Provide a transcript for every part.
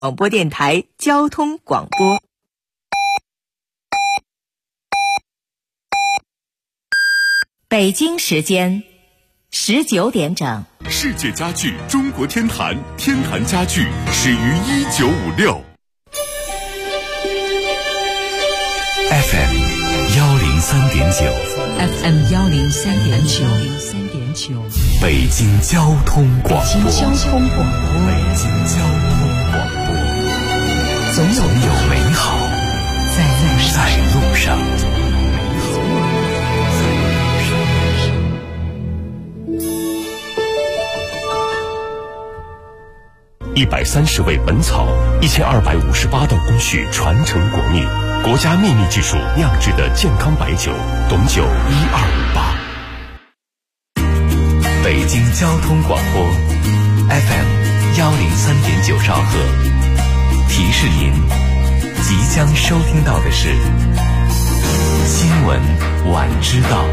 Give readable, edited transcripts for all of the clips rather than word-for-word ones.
广播电台交通广播。北京时间19点整。 世界家具中国天坛，天坛家具始于1956。 FM 103.9 FM 103.9 北京交通广播。 北京交通广播， 总有美好在路上。130味本草，1258道工序传承国秘，国家秘密技术酿制的健康白酒，董酒1258。北京交通广播 FM 103.9兆赫，提示您即将收听到的是新闻晚知道。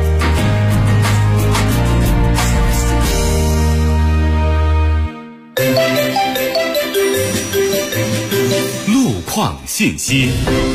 路况信息。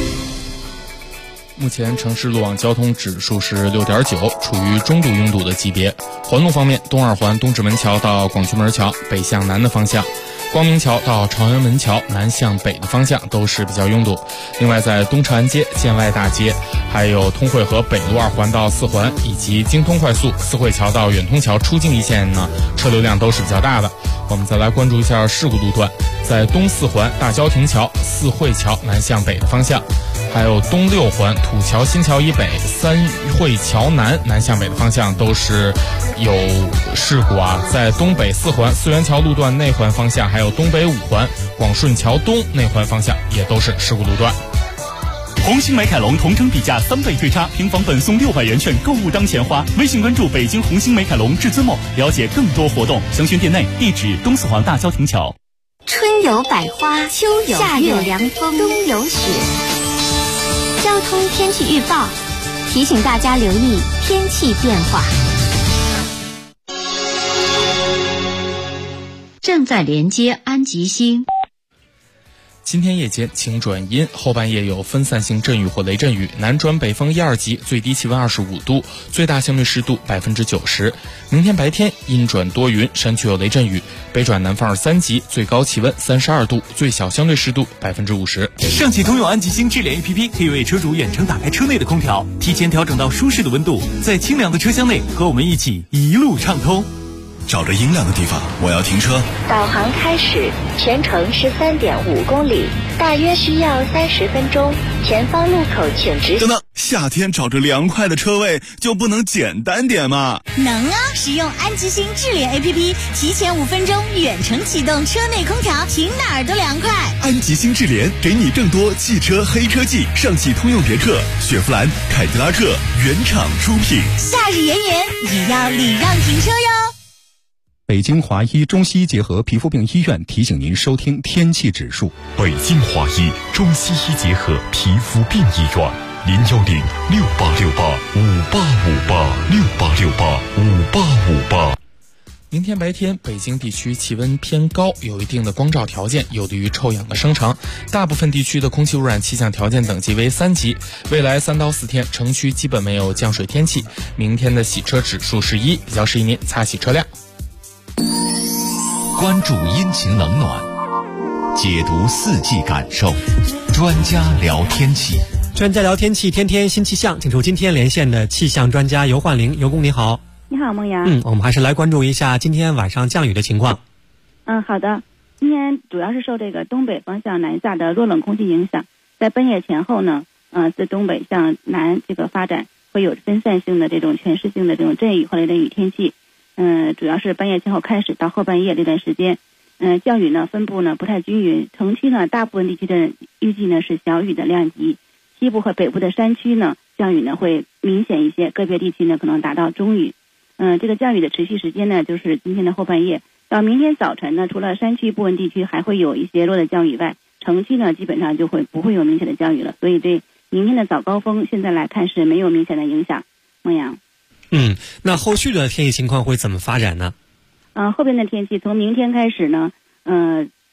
目前城市路网交通指数是6.9，处于中度拥堵的级别。环路方面，东二环东直门桥到广渠门桥北向南的方向，光明桥到朝阳门桥南向北的方向都是比较拥堵。另外，在东长安街、建外大街，还有通惠河北路2环到4环，以及京通快速四惠桥到远通桥出境一线呢，车流量都是比较大的。我们再来关注一下事故路段，在东4环大郊亭桥、四惠桥南向北的方向，还有东6环土桥新桥以北、三惠桥南南向北的方向都是有事故啊。在东北4环四元桥路段内环方向，还有东北5环广顺桥东内环方向也都是事故路段。 红星美凯龙同城比价3倍退差，平房本送600元券，购物当钱花。微信关注北京红星美凯龙至尊梦，了解更多活动。详询店内，地址东4环大郊亭桥。 春有百花，秋有夏有凉风，冬有雪。交通天气预报提醒大家留意天气变化。 正在连接安吉星。 今天夜间晴转阴，后半夜有分散性阵雨或雷阵雨，南转北风1、2级，最低气温25度，最大相对湿度90%。明天白天阴转多云，山区有雷阵雨，北转南风2、3级，最高气温32度，最小相对湿度50%。 上汽通用安吉星智联 APP 可以为车主远程打开车内的空调，提前调整到舒适的温度，在清凉的车厢内和我们一起一路畅通。 找着阴凉的地方，我要停车。 导航开始，全程13.5公里，大约需要30分钟。前方路口请直行。 等等，夏天找着凉快的车位就不能简单点吗？ 能啊！使用安吉星智联 APP， 提前5分钟远程启动车内空调，停哪儿都凉快。 安吉星智联给你更多汽车黑科技，上汽通用别克、雪佛兰、凯迪拉克原厂出品。 夏日炎炎，也要礼让停车哟。 北京华医中西医结合皮肤病医院提醒您收听天气指数。 北京华医中西医结合皮肤病医院，010-6868-5858，6868-5858。 明天白天，北京地区气温偏高，有一定的光照条件，有利于臭氧的生成。大部分地区的空气污染气象条件等级为3级。未来3到4天，城区基本没有降水天气。明天的洗车指数是1，比较适宜您擦洗车辆。 关注阴晴冷暖，解读4季感受，专家聊天气。 专家聊天气，天天新气象，请出今天连线的气象专家尤焕玲。尤工你好。 你好，孟阳。 我们还是来关注一下今天晚上降雨的情况。 好的。今天主要是受这个东北方向南下的弱冷空气影响，在半夜前后呢，自东北向南这个发展，会有分散性的这种全市性的这种阵雨和雷阵雨天气。主要是半夜前后开始到后半夜这段时间，降雨呢分布呢不太均匀，城区呢大部分地区的预计呢是小雨的量级，西部和北部的山区呢降雨呢会明显一些，个别地区呢可能达到中雨。这个降雨的持续时间呢就是今天的后半夜到明天早晨呢，除了山区部分地区还会有一些弱的降雨外，城区呢基本上就不会有明显的降雨了，所以对明天的早高峰现在来看是没有明显的影响。孟阳。 那后续的天气情况会怎么发展呢？ 后边的天气从明天开始呢，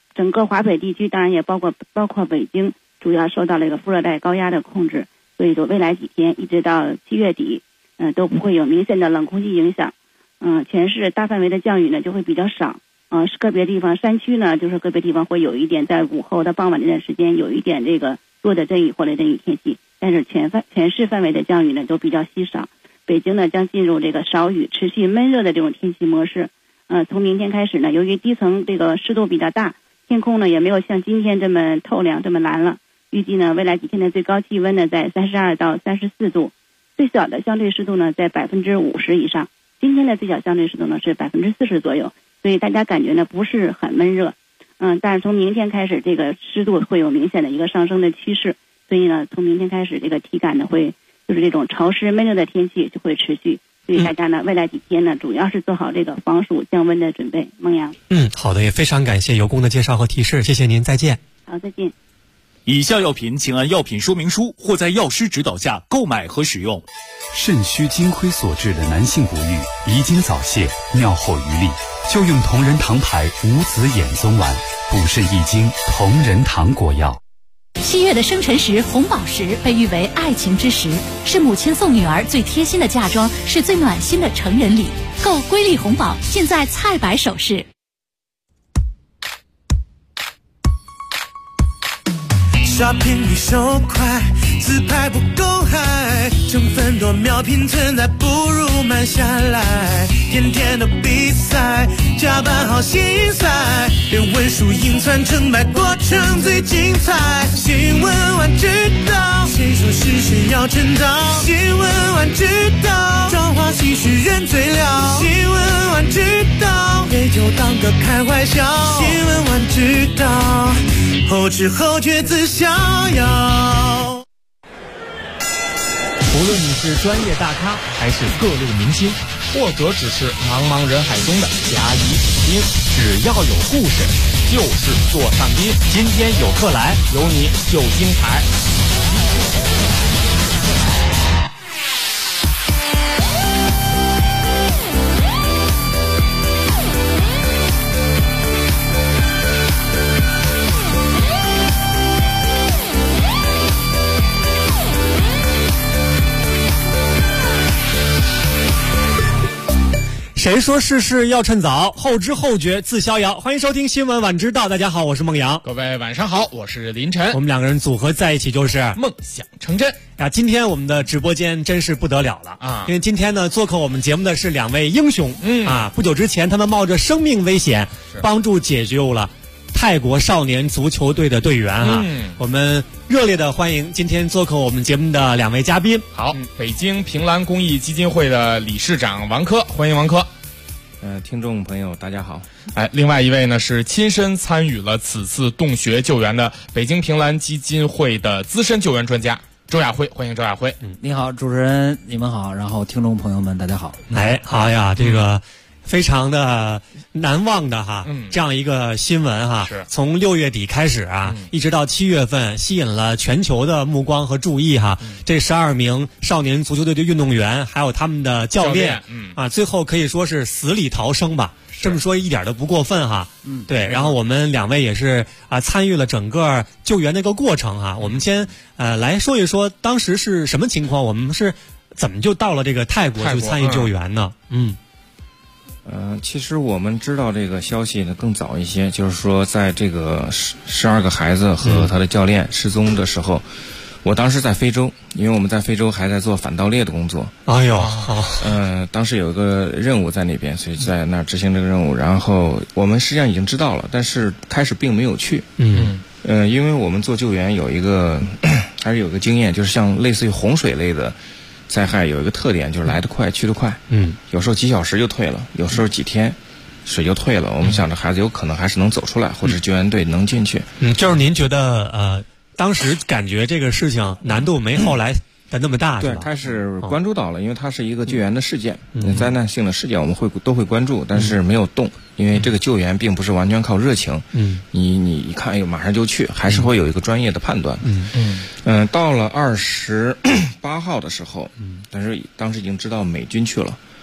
整个华北地区，当然也包括北京，主要受到了一个副热带高压的控制，所以说未来几天一直到7月底，都不会有明显的冷空气影响。全市大范围的降雨呢就会比较少。个别地方山区呢，就是个别地方会有一点在午后到傍晚这段时间有一点这个弱的阵雨或雷阵雨天气，但是全市范围的降雨呢都比较稀少。北京呢将进入这个少雨、持续闷热的这种天气模式。从明天开始呢，由于低层这个湿度比较大，天空呢也没有像今天这么透亮、这么蓝了。预计呢未来几天的最高气温呢在32到34度，最小的相对湿度呢在50%以上。今天的最小相对湿度呢是40%左右。所以大家感觉呢不是很闷热，但是从明天开始，这个湿度会有明显的一个上升的趋势，所以呢，从明天开始，这个体感呢就是这种潮湿闷热的天气就会持续，所以大家呢未来几天呢，主要是做好这个防暑降温的准备。孟阳， 好的，也非常感谢尤工的介绍和提示，谢谢您，再见。 好，再见。 以下药品请按药品说明书或在药师指导下购买和使用。 肾虚金亏所致的男性不育、遗精早泄、尿后余力，就用同仁堂牌无子衍宗丸，补肾益精，同仁堂果药。 7月的生辰石红宝石被誉为爱情之石，是母亲送女儿最贴心的嫁妆，是最暖心的成人礼。购瑰丽红宝尽在菜百首饰。 shopping 比手快，自拍不够嗨，成分多秒拼存在，不如慢下来。天天的比赛，加班好心塞，连文书硬传成败过程最精彩。新闻晚知道，谁说事实要趁早？新闻晚知道，朝花夕拾人最了。新闻晚知道，给就当个开怀笑。新闻晚知道，后知后觉自逍遥。 无论你是专业大咖还是各路明星，或者只是茫茫人海中的甲乙丙丁，只要有故事就是座上宾。今天有客来，有你就精彩。 谁说事事要趁早？后知后觉自逍遥。欢迎收听新闻晚知道，大家好，我是孟阳。 各位晚上好，我是林晨。 我们两个人组合在一起就是梦想成真啊！今天我们的直播间真是不得了了啊！因为今天呢，做客我们节目的是两位英雄啊！不久之前，他们冒着生命危险，帮助解救了泰国少年足球队的队员啊！我们热烈的欢迎今天做客我们节目的两位嘉宾。 好，北京平兰公益基金会的理事长王科，欢迎王科。 听众朋友大家好。 另外一位呢是亲身参与了此次洞穴救援的北京平兰基金会的资深救援专家周亚辉，欢迎周亚辉。 你好，主持人，你们好，然后听众朋友们大家好。 好呀，这个非常的难忘的哈，这样一个新闻哈，从6月底开始啊，一直到7月份，吸引了全球的目光和注意哈。这12名少年足球队的运动员，还有他们的教练，最后可以说是死里逃生吧。这么说一点都不过分哈。对。然后我们两位也是参与了整个救援的一个过程哈。我们先来说一说当时是什么情况，我们是怎么就到了这个泰国去参与救援呢？ 其实我们知道这个消息呢更早一些，就是说在这个12个孩子和他的教练失踪的时候，我当时在非洲，因为我们在非洲还在做反盗猎的工作。 哎呦， 当时有一个任务在那边，所以在那儿执行这个任务。然后我们实际上已经知道了，但是开始并没有去。因为我们做救援有一个还是有个经验，就是像类似于洪水类的灾害有一个特点，就是来得快去得快。有时候几小时就退了，有时候几天水就退了。我们想着孩子有可能还是能走出来，或者救援队能进去。 就是您觉得当时感觉这个事情难度没后来的那么大， 对，开始关注到了，因为它是一个救援的事件，灾难性的事件，我们都会关注，但是没有动，因为这个救援并不是完全靠热情。你一看，哎呦，马上就去，还是会有一个专业的判断。到了28号的时候，但是当时已经知道美军去了，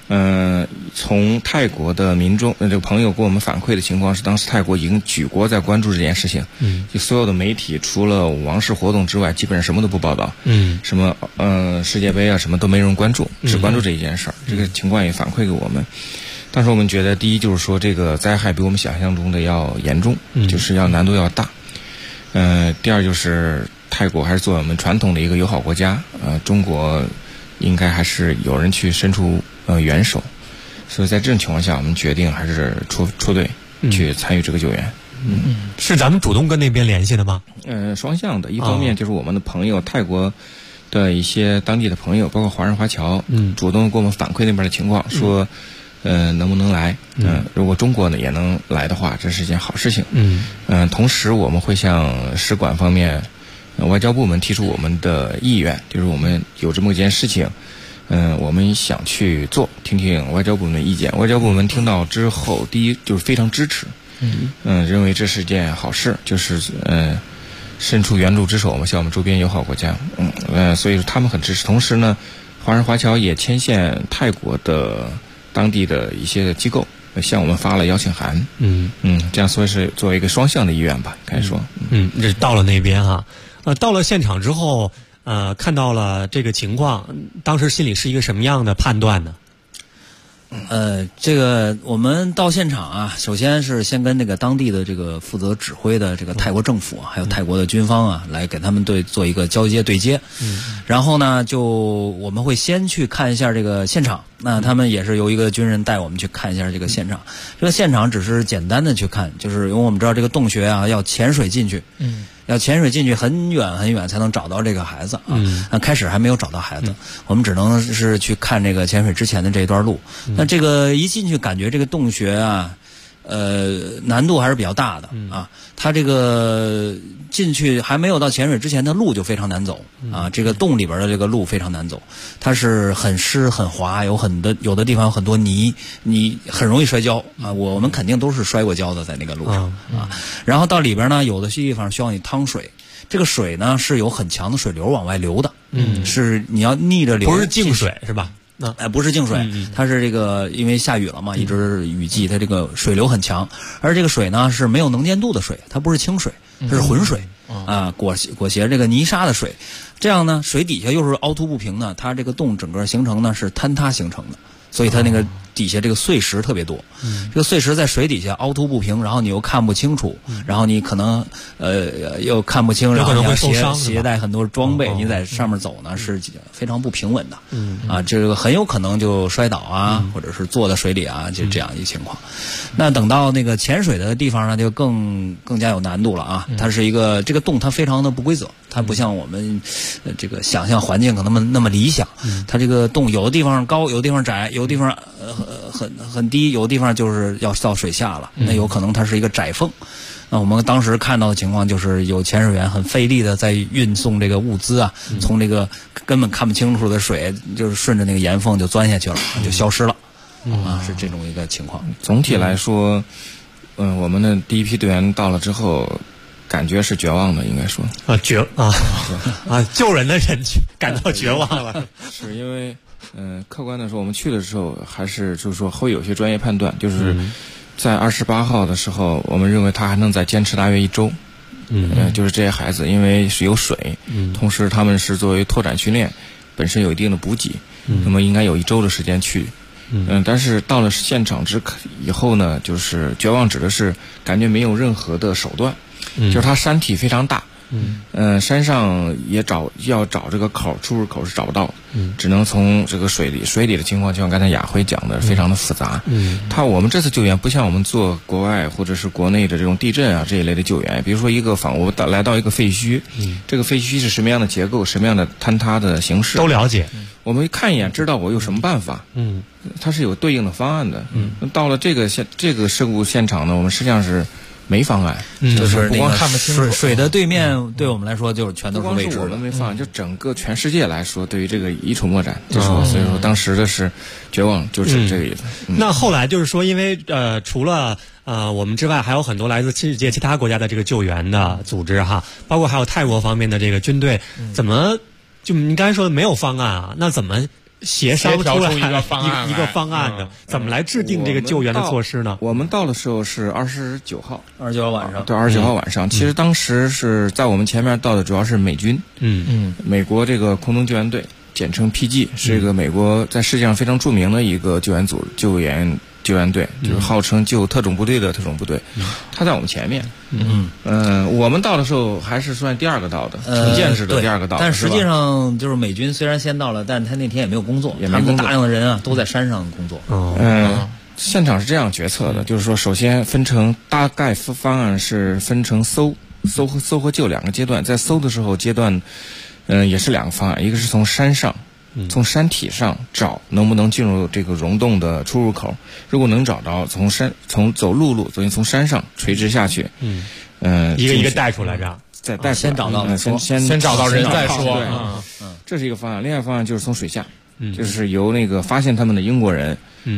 从泰国的民众这个朋友给我们反馈的情况是，当时泰国已经举国在关注这件事情，就所有的媒体除了王室活动之外，基本上什么都不报道，什么世界杯啊什么都没人关注，只关注这一件事儿。这个情况也反馈给我们。当时我们觉得，第一就是说这个灾害比我们想象中的要严重，就是要难度要大。第二就是泰国还是作为我们传统的一个友好国家，中国应该还是有人去伸出援手，所以在这种情况下，我们决定还是出队去参与这个救援。 是咱们主动跟那边联系的吗？ 双向的，一方面就是我们的朋友，泰国的一些当地的朋友，包括华人华侨，主动给我们反馈那边的情况，说能不能来？如果中国呢也能来的话，这是一件好事情。同时我们会向使馆方面、外交部门提出我们的意愿，就是我们有这么一件事情，我们想去做，听听外交部门的意见。外交部门听到之后，第一就是非常支持，认为这是件好事，就是伸出援助之手嘛，向我们周边友好国家，所以说他们很支持。同时呢，华人华侨也牵线泰国的当地的一些机构向我们发了邀请函，这样所以是作为一个双向的意愿吧，可以说， 这到了那边哈，到了现场之后，看到了这个情况，当时心里是一个什么样的判断呢？ 这个我们到现场啊，首先是先跟那个当地的这个负责指挥的这个泰国政府还有泰国的军方啊，来给他们做一个交接对接。然后呢，我们会先去看一下这个现场。那他们也是由一个军人带我们去看一下这个现场。这个现场只是简单的去看，就是因为我们知道这个洞穴啊要潜水进去。要潜水进去很远很远才能找到这个孩子啊！开始还没有找到孩子，我们只能是去看这个潜水之前的这一段路。那这个一进去，感觉这个洞穴啊，难度还是比较大的啊。它这个进去还没有到潜水之前的路就非常难走啊。这个洞里边的这个路非常难走，它是很湿很滑，有的地方有很多泥，你很容易摔跤啊。我们肯定都是摔过跤的在那个路上啊。然后到里边呢，有的地方需要你趟水，这个水呢是有很强的水流往外流的，是你要逆着流， 不是净水是吧？ 不是净水，它是这个因为下雨了嘛，一直雨季，它这个水流很强，而这个水呢是没有能见度的水，它不是清水，它是浑水啊，裹挟这个泥沙的水，这样呢水底下又是凹凸不平的，它这个洞整个形成呢是坍塌形成的，所以它那个底下这个碎石特别多，这个碎石在水底下凹凸不平，然后你又看不清楚，然后你可能又看不清，然后你要携带很多装备，你在上面走呢是非常不平稳的，啊，这个很有可能就摔倒啊，或者是坐在水里啊，就这样一个情况。那等到那个潜水的地方呢，就更加有难度了啊！它是一个这个洞，它非常的不规则，它不像我们这个想象环境可能那么理想。它这个洞有的地方高，有的地方窄，有的地方很低，有的地方就是要到水下了，那有可能它是一个窄缝。那我们当时看到的情况就是有潜水员很费力的在运送这个物资啊，从这个根本看不清楚的水，就是顺着那个岩缝就钻下去了，就消失了。是这种一个情况。 总体来说，我们的第一批队员到了之后，感觉是绝望的，应该说救人的人感到绝望了。 是因为客观的说，我们去的时候还是就是说会有些专业判断，就是在28号的时候，我们认为他还能再坚持大约1周。就是这些孩子因为是有水，同时他们是作为拓展训练，本身有一定的补给，那么应该有1周的时间去。但是到了现场以后呢，就是绝望指的是感觉没有任何的手段，就是它山体非常大，山上也要找这个出入口是找不到，只能从这个水里的情况，就像刚才雅辉讲的，非常的复杂。我们这次救援不像我们做国外或者是国内的这种地震啊这一类的救援，比如说我来到一个废墟，这个废墟是什么样的结构，什么样的坍塌的形式都了解， 我们看一眼知道我有什么办法。它是有对应的方案的。到了这个事故现场呢，我们实际上是没方案， 就是不光看不清楚水的对面，对我们来说就是全都是未知的。 不光是我们没方案，就整个全世界来说，对于这个一筹莫展。所以说当时的是绝望，就是这个意思。 那后来就是说，因为除了我们之外，还有很多来自世界其他国家的这个救援的组织哈，包括还有泰国方面的这个军队，怎么就你刚才说的没有方案啊？那怎么协商出来一个方案的，怎么来制定这个救援的措施呢？ 我们到的时候是29号晚上， 对，29号晚上。其实当时是在我们前面到的主要是美军，美国这个空中救援队，简称 PG， 是一个美国在世界上非常著名的一个救援队，就是号称救特种部队的特种部队，他在我们前面。我们到的时候还是算第二个到的，承建制的第二个到的。 但实际上就是美军虽然先到了，但是他那天也没有工作，他们大量的人啊都在山上工作。 现场是这样决策的，就是说首先分成大概方案是分成搜和救两个阶段，在搜的时候阶段，也是两个方案，一个是从山上。从山体上找能不能进入这个溶洞的出入口，如果能找着，从走陆路，所以从山上垂直下去， 一个一个带出来，这样再带先找到， 先找到人再说。 这是一个方案。另外一个方案就是从水下，就是由那个发现他们的英国人，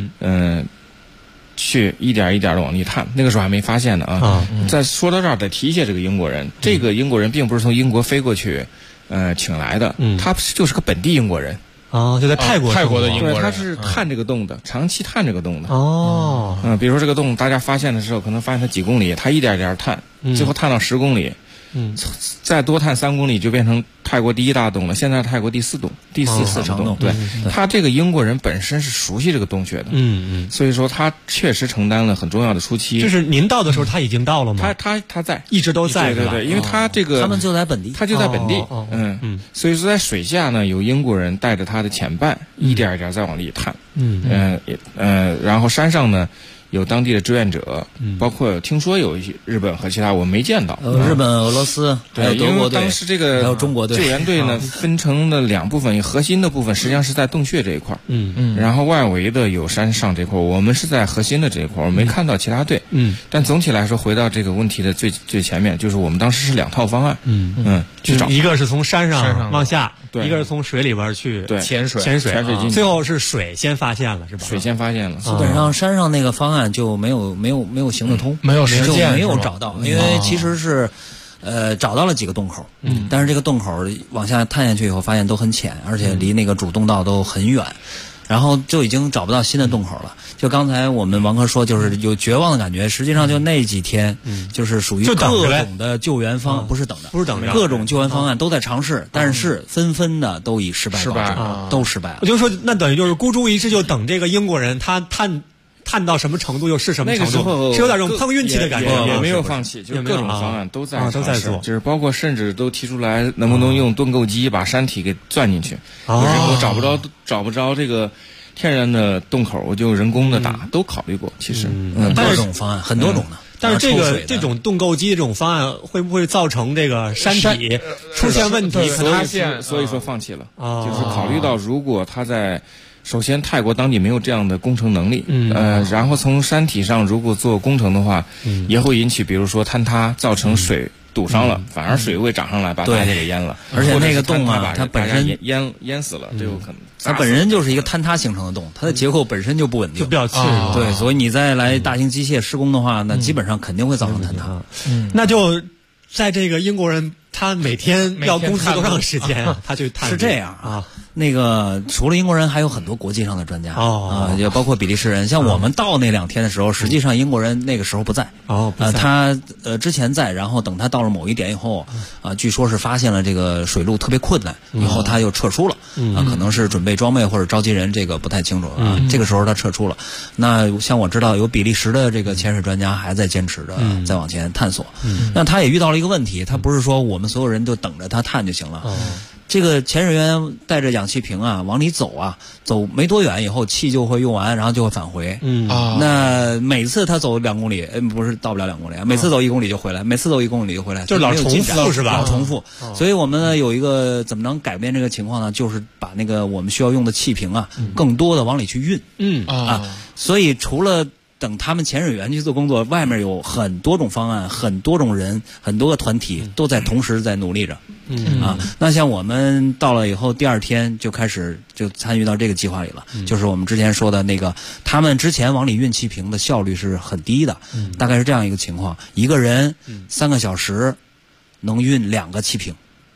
去一点一点的往里探。那个时候还没发现呢啊。再说到这儿，再提一下这个英国人。这个英国人并不是从英国飞过去，请来的，他就是个本地英国人。 就在泰国的英国人， 对，他是探这个洞的，长期探这个洞的。比如说这个洞，大家发现的时候，可能发现它几公里，他一点一点探，最后探到10公里，再多探3公里就变成泰国第1大洞了。现在泰国第4洞，第4长洞。对，他这个英国人本身是熟悉这个洞穴的，所以说他确实承担了很重要的初期。 就是您到的时候，他已经到了吗？ 他在， 一直都在， 对，因为他这个他们就在本地， 他就在本地，所以说在水下呢，有英国人带着他的潜伴，一点一点再往里探，然后山上呢。有当地的志愿者，包括听说有日本和其他我没见到， 日本、俄罗斯，还有德国队， 当时这个还有中国队救援队呢分成了2部分，核心的部分实际上是在洞穴这一块，然后外围的有山上这块，我们是在核心的这一块，我没看到其他队，但总体来说，回到这个问题的最前面，就是我们当时是2套方案，去找， 一个是从山上往下， 一个是从水里边去潜水进去， 最后是水先发现了，是吧？ 水先发现了， 基本上山上那个方案就没有行得通， 没有实践， 没有找到，因为其实是找到了几个洞口，但是这个洞口往下探下去以后，发现都很浅，而且离那个主洞道都很远，然后就已经找不到新的洞口了。就刚才我们王哥说，就是有绝望的感觉。实际上就那几天，就是属于各种的救援方案，不是等着，各种救援方案都在尝试，但是纷纷的都以失败告终，都失败了。 我就说，那等于就是孤注一掷，就等这个英国人他探到什么程度又是什么程度， 那个时候是有点这种碰运气的感觉， 也没有放弃，就是各种方案都在做， 就是包括甚至都提出来能不能用盾构机把山体给钻进去，我找不着这个天然的洞口，我就人工的打，都考虑过。其实， 各种方案很多种的。 但是这种盾构机这种方案会不会造成这个山体出现问题？ 所以说放弃了，就是考虑到如果他在。首先，泰国当地没有这样的工程能力，然后从山体上如果做工程的话，也会引起比如说坍塌，造成水堵上了，反而水位涨上来把大家给淹了。 而且那个洞啊，它本身淹死了，这有可能。 它本身就是一个坍塌形成的洞，它的结构本身就不稳定， 就比较脆弱。 对，所以你再来大型机械施工的话，那基本上肯定会造成坍塌。 那就在这个英国人。他每天要工作多长时间啊？他去探是这样啊。那个除了英国人，还有很多国际上的专家也包括比利时人。像我们到那2天的时候，实际上英国人那个时候不在。他之前在，然后等他到了某一点以后，据说是发现了这个水路特别困难，以后他又撤出了。可能是准备装备或者召集人，这个不太清楚啊。这个时候他撤出了。那像我知道有比利时的这个潜水专家还在坚持着再往前探索。那他也遇到了一个问题，他不是说我们所有人就等着他探就行了。这个潜水员带着氧气瓶啊往里走啊，走没多远以后气就会用完，然后就会返回。那每次他走2公里，不是到不了2公里，每次走1公里就回来，每次走1公里就回来， 就是老重复是吧？ 老重复。所以我们呢有一个怎么能改变这个情况呢？就是把那个我们需要用的气瓶啊，更多的往里去运。所以除了等他们潜水员去做工作，外面有很多种方案，很多种人，很多个团体都在同时在努力着。那像我们到了以后，第2天就开始就参与到这个计划里了。就是我们之前说的那个，他们之前往里运气瓶的效率是很低的，大概是这样一个情况：一个人3个小时能运2个气瓶。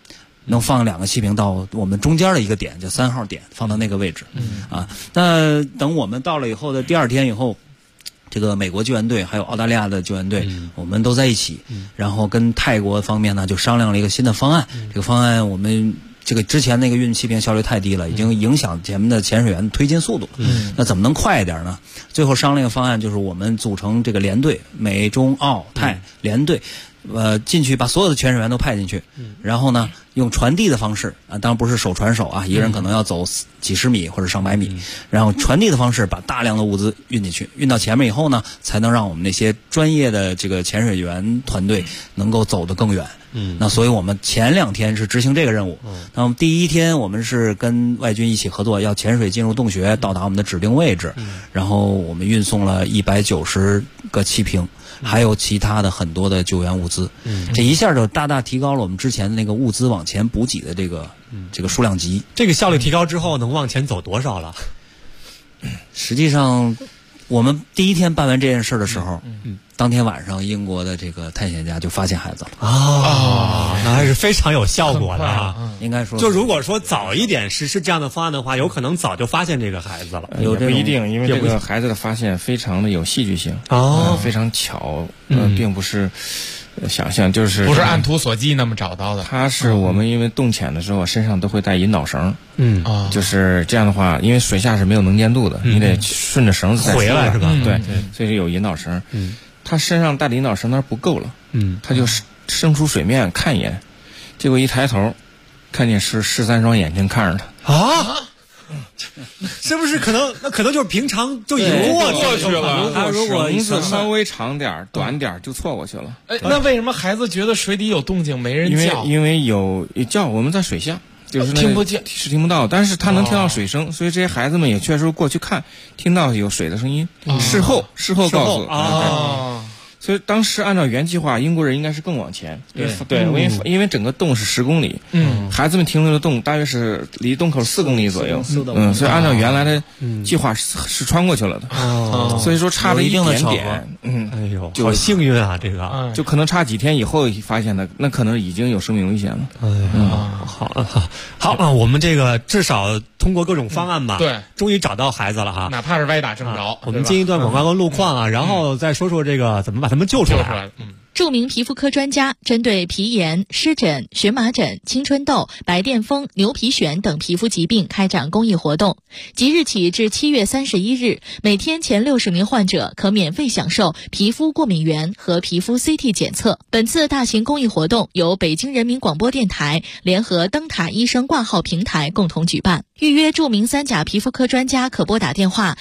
能放2个气瓶到我们中间的一个点，就3号点，放到那个位置。那等我们到了以后的第2天以后，这个美国救援队还有澳大利亚的救援队，我们都在一起，然后跟泰国方面呢就商量了一个新的方案。这个方案我们这个之前那个运气瓶效率太低了，已经影响前面的潜水员推进速度。那怎么能快一点呢？最后商量的方案就是我们组成这个联队，美中澳泰联队，进去把所有的潜水员都派进去，然后呢用传递的方式当然不是手传手啊，一个人可能要走几十米或者上百米，然后传递的方式把大量的物资运进去，运到前面以后呢，才能让我们那些专业的这个潜水员团队能够走得更远。那所以我们前2天是执行这个任务。那么第1天我们是跟外军一起合作，要潜水进入洞穴，到达我们的指定位置，然后我们运送了190个气瓶，还有其他的很多的救援物资。这一下就大大提高了我们之前的那个物资往前补给的这个数量级。 这个效率提高之后，能往前走多少了？ 实际上，我们第1天办完这件事的时候，当天晚上英国的这个探险家就发现孩子了。 那还是非常有效果的啊！ 应该说， 就如果说早一点实施这样的方案的话，有可能早就发现这个孩子了。 也不一定，因为这个孩子的发现非常的有戏剧性，非常巧，并不是想象，就是不是按图索骥那么找到的。 他是我们因为洞潜的时候身上都会带引导绳，就是这样的话，因为水下是没有能见度的，你得顺着绳子再回来是吧？ 对，所以有引导绳。他身上带的引导绳那不够了，他就伸出水面看一眼，结果一抬头，看见是13双眼睛看着他啊！是不是可能就是平常就已经过去了？ 他如果绳子稍微长点短点就错过去了。 那为什么孩子觉得水底有动静没人叫？ 因为有叫，我们在水下。就是听不见， 是听不到，但是他能听到水声，所以这些孩子们也确实过去看，听到有水的声音。事后告诉所以当时按照原计划，英国人应该是更往前。对，因为整个洞是10公里，孩子们停留的洞大约是离洞口4公里左右，所以按照原来的计划是穿过去了的。所以说差了一点点。 哎呦，好幸运啊！这个就可能差几天以后发现的，那可能已经有生命危险了。 好啊，我们这个至少通过各种方案吧， 对， 终于找到孩子了哈， 哪怕是歪打正着。 我们进一段广告和路况啊，然后再说说这个怎么把他们救出来。 著名皮肤科专家针对皮炎、湿疹、荨麻疹、青春痘、白癜风、牛皮癣等皮肤疾病开展公益活动。即日起至7月31日，每天前60名患者可免费享受皮肤过敏原和皮肤 CT 检测。本次大型公益活动由北京人民广播电台联合灯塔医生挂号平台共同举办。预约著名3甲皮肤科专家可拨打电话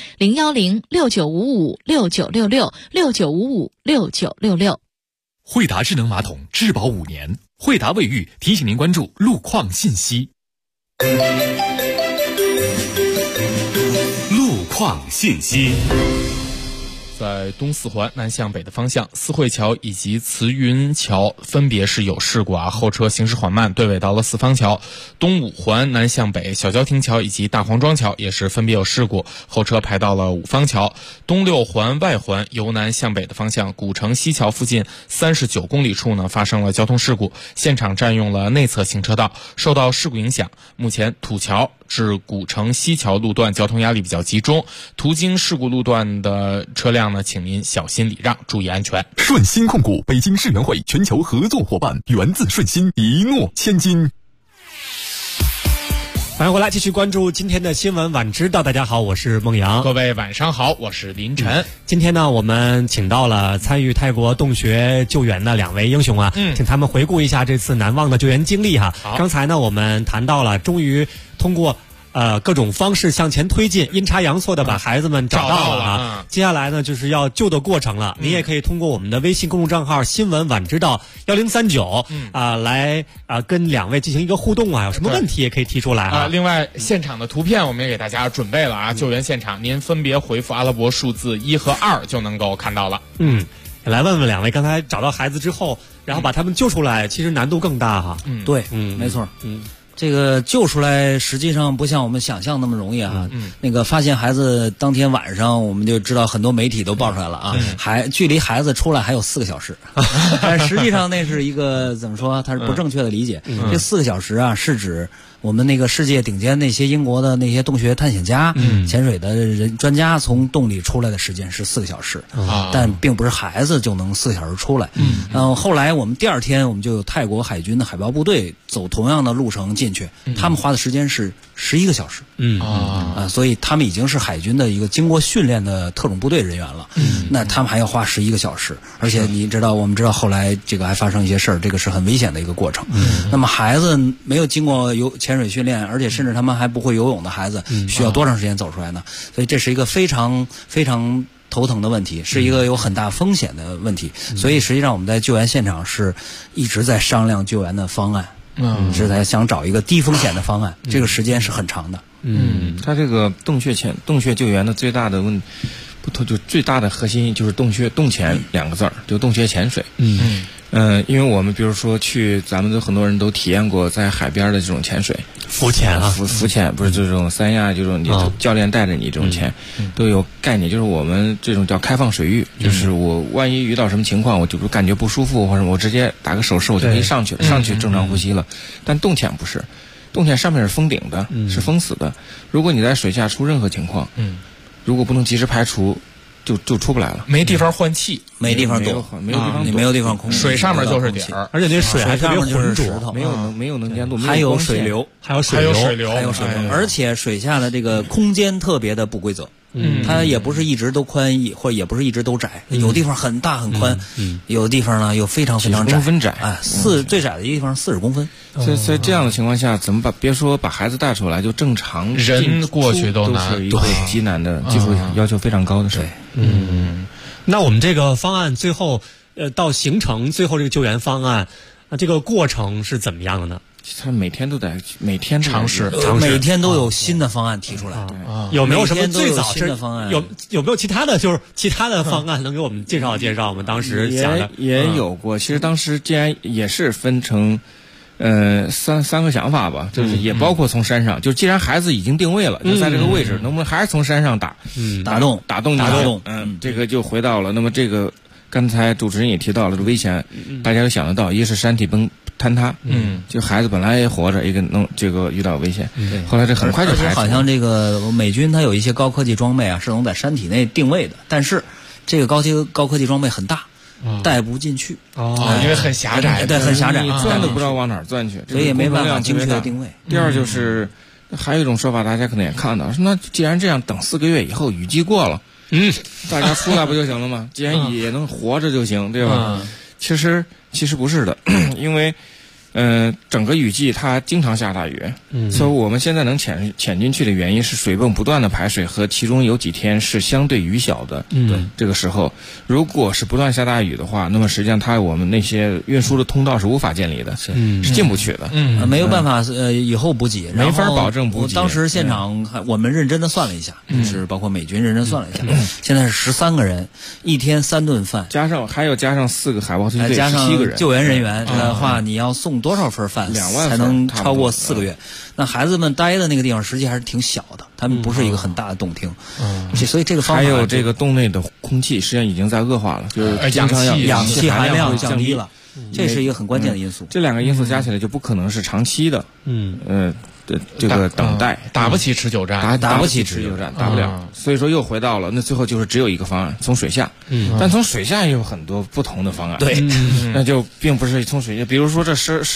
010-6955-6966 惠达智能马桶质保5年，惠达卫浴提醒您关注路况信息。路况信息。 在东四环南向北的方向，四惠桥以及慈云桥分别是有事故后车行驶缓慢，对尾到了四方桥。东五环南向北，小郊亭桥以及大黄庄桥也是分别有事故，后车排到了五方桥。东六环外环由南向北的方向，古城西桥附近39公里处呢发生了交通事故，现场占用了内侧行车道，受到事故影响，目前土桥至古城西桥路段交通压力比较集中，途经事故路段的车辆呢，请您小心礼让，注意安全。 顺鑫控股北京世园会全球合作伙伴，源自顺鑫，一诺千金。 欢迎回来，继续关注今天的新闻晚知道。大家好，我是孟阳。 各位晚上好，我是林晨。 今天呢，我们请到了参与泰国洞穴救援的2位英雄啊，请他们回顾一下这次难忘的救援经历哈。刚才呢，我们谈到了，终于通过各种方式向前推进，阴差阳错的把孩子们找到了啊。接下来呢，就是要救的过程了。您也可以通过我们的微信公众账号新闻晚知道1039来跟2位进行一个互动啊，有什么问题也可以提出来啊。 另外现场的图片我们也给大家准备了啊，救援现场您分别回复阿拉伯数字1和2就能够看到了。 来问问2位，刚才找到孩子之后，然后把他们救出来，其实难度更大哈。 对，没错。 这个救出来实际上不像我们想象那么容易啊。那个发现孩子当天晚上，我们就知道很多媒体都报出来了啊，距离孩子出来还有4个小时，但实际上那是一个怎么说？它是不正确的理解。这4个小时啊，是指我们那个世界顶尖那些英国的那些洞穴探险家、潜水的专家从洞里出来的时间是4个小时，但并不是孩子就能4个小时出来。后来我们第2天我们就有泰国海军的海豹部队走同样的路程进去，他们花的时间是11个小时。所以他们已经是海军的一个经过训练的特种部队人员了。那他们还要花11个小时，而且我们知道后来这个还发生一些事儿，这个是很危险的一个过程。那么孩子没有经过潜水训练，而且甚至他们还不会游泳的孩子，需要多长时间走出来呢？所以这是一个非常非常头疼的问题，是一个有很大风险的问题。所以实际上我们在救援现场是一直在商量救援的方案，是在想找一个低风险的方案，这个时间是很长的。 它这个洞穴救援的最大的最大的核心就是洞潜2个字儿，就洞穴潜水。因为我们比如说咱们很多人都体验过在海边的这种潜水， 浮潜啊， 浮潜不是这种三亚这种，你教练带着你这种潜，都有概念。就是我们这种叫开放水域，就是我万一遇到什么情况，我就感觉不舒服或者我直接打个手势，我就可以上去正常呼吸了。但洞潜不是，洞潜上面是封顶的，是封死的。如果你在水下出任何情况，如果不能及时排除，就出不来了， 没地方换气， 没地方躲，没有地方空， 水上面就是点儿， 而且那水还特别浑浊， 没有能见度， 还有水流，而且水下的这个空间特别的不规则。它也不是一直都宽，或也不是一直都窄，有地方很大很宽，有的地方呢又非常非常窄， 公分窄， 最窄的地方40公分。 所以这样的情况下，怎么别说把孩子带出来，就正常人过去都难， 是一个极难的技术要求非常高的事。 那我们这个方案最后到形成最后这个救援方案，这个过程是怎么样的呢？ 他每天都尝试， 每天都有新的方案提出来。 有没有什么最早新的方案？ 有没有其他的方案能给我们介绍介绍？我们当时想的也有过。其实当时既然也是分成三个想法吧，就是也包括从山上，就既然孩子已经定位了，就在这个位置，能不能还是从山上打洞？这个就回到了。那么这个刚才主持人也提到了危险，大家都想得到，一是山体坍塌，就孩子本来也活着，一个这个遇到危险，后来这很快就排除。 好像这个美军它有一些高科技装备啊，是能在山体内定位的，但是这个高科技装备很大，带不进去因为很狭窄， 对，很狭窄， 你钻都不知道往哪儿钻去， 所以也没办法精确的定位。 第二就是还有一种说法，大家可能也看到，那既然这样，等4个月以后雨季过了，大家出来不就行了吗？既然也能活着就行，对吧？其实不是的，因为整个雨季它经常下大雨，所以我们现在能潜进去的原因是水泵不断的排水和其中有几天是相对雨小的。这个时候如果是不断下大雨的话，那么实际上我们那些运输的通道是无法建立的，是进不去的。 没有办法以后补给， 没法保证补给。 当时现场我们认真的算了一下，就是包括美军认真算了一下，现在是13个人，1天3顿饭， 加上4个海豹突击队， 加上 17个人救援人员的话，你要送多少份饭 2万才能超过4个月？那孩子们待的那个地方实际还是挺小的，他们不是一个很大的洞厅，所以这个方法还有这个洞内的空气实际上已经在恶化了，就是氧气含量降低了，这是一个很关键的因素。 这2个因素加起来就不可能是长期的，这个等待打不起持久战， 打不起持久战，打不了。所以说又回到了那最后就是只有一个方案，从水下。但从水下也有很多不同的方案。 对， 那就并不是从水下，比如说这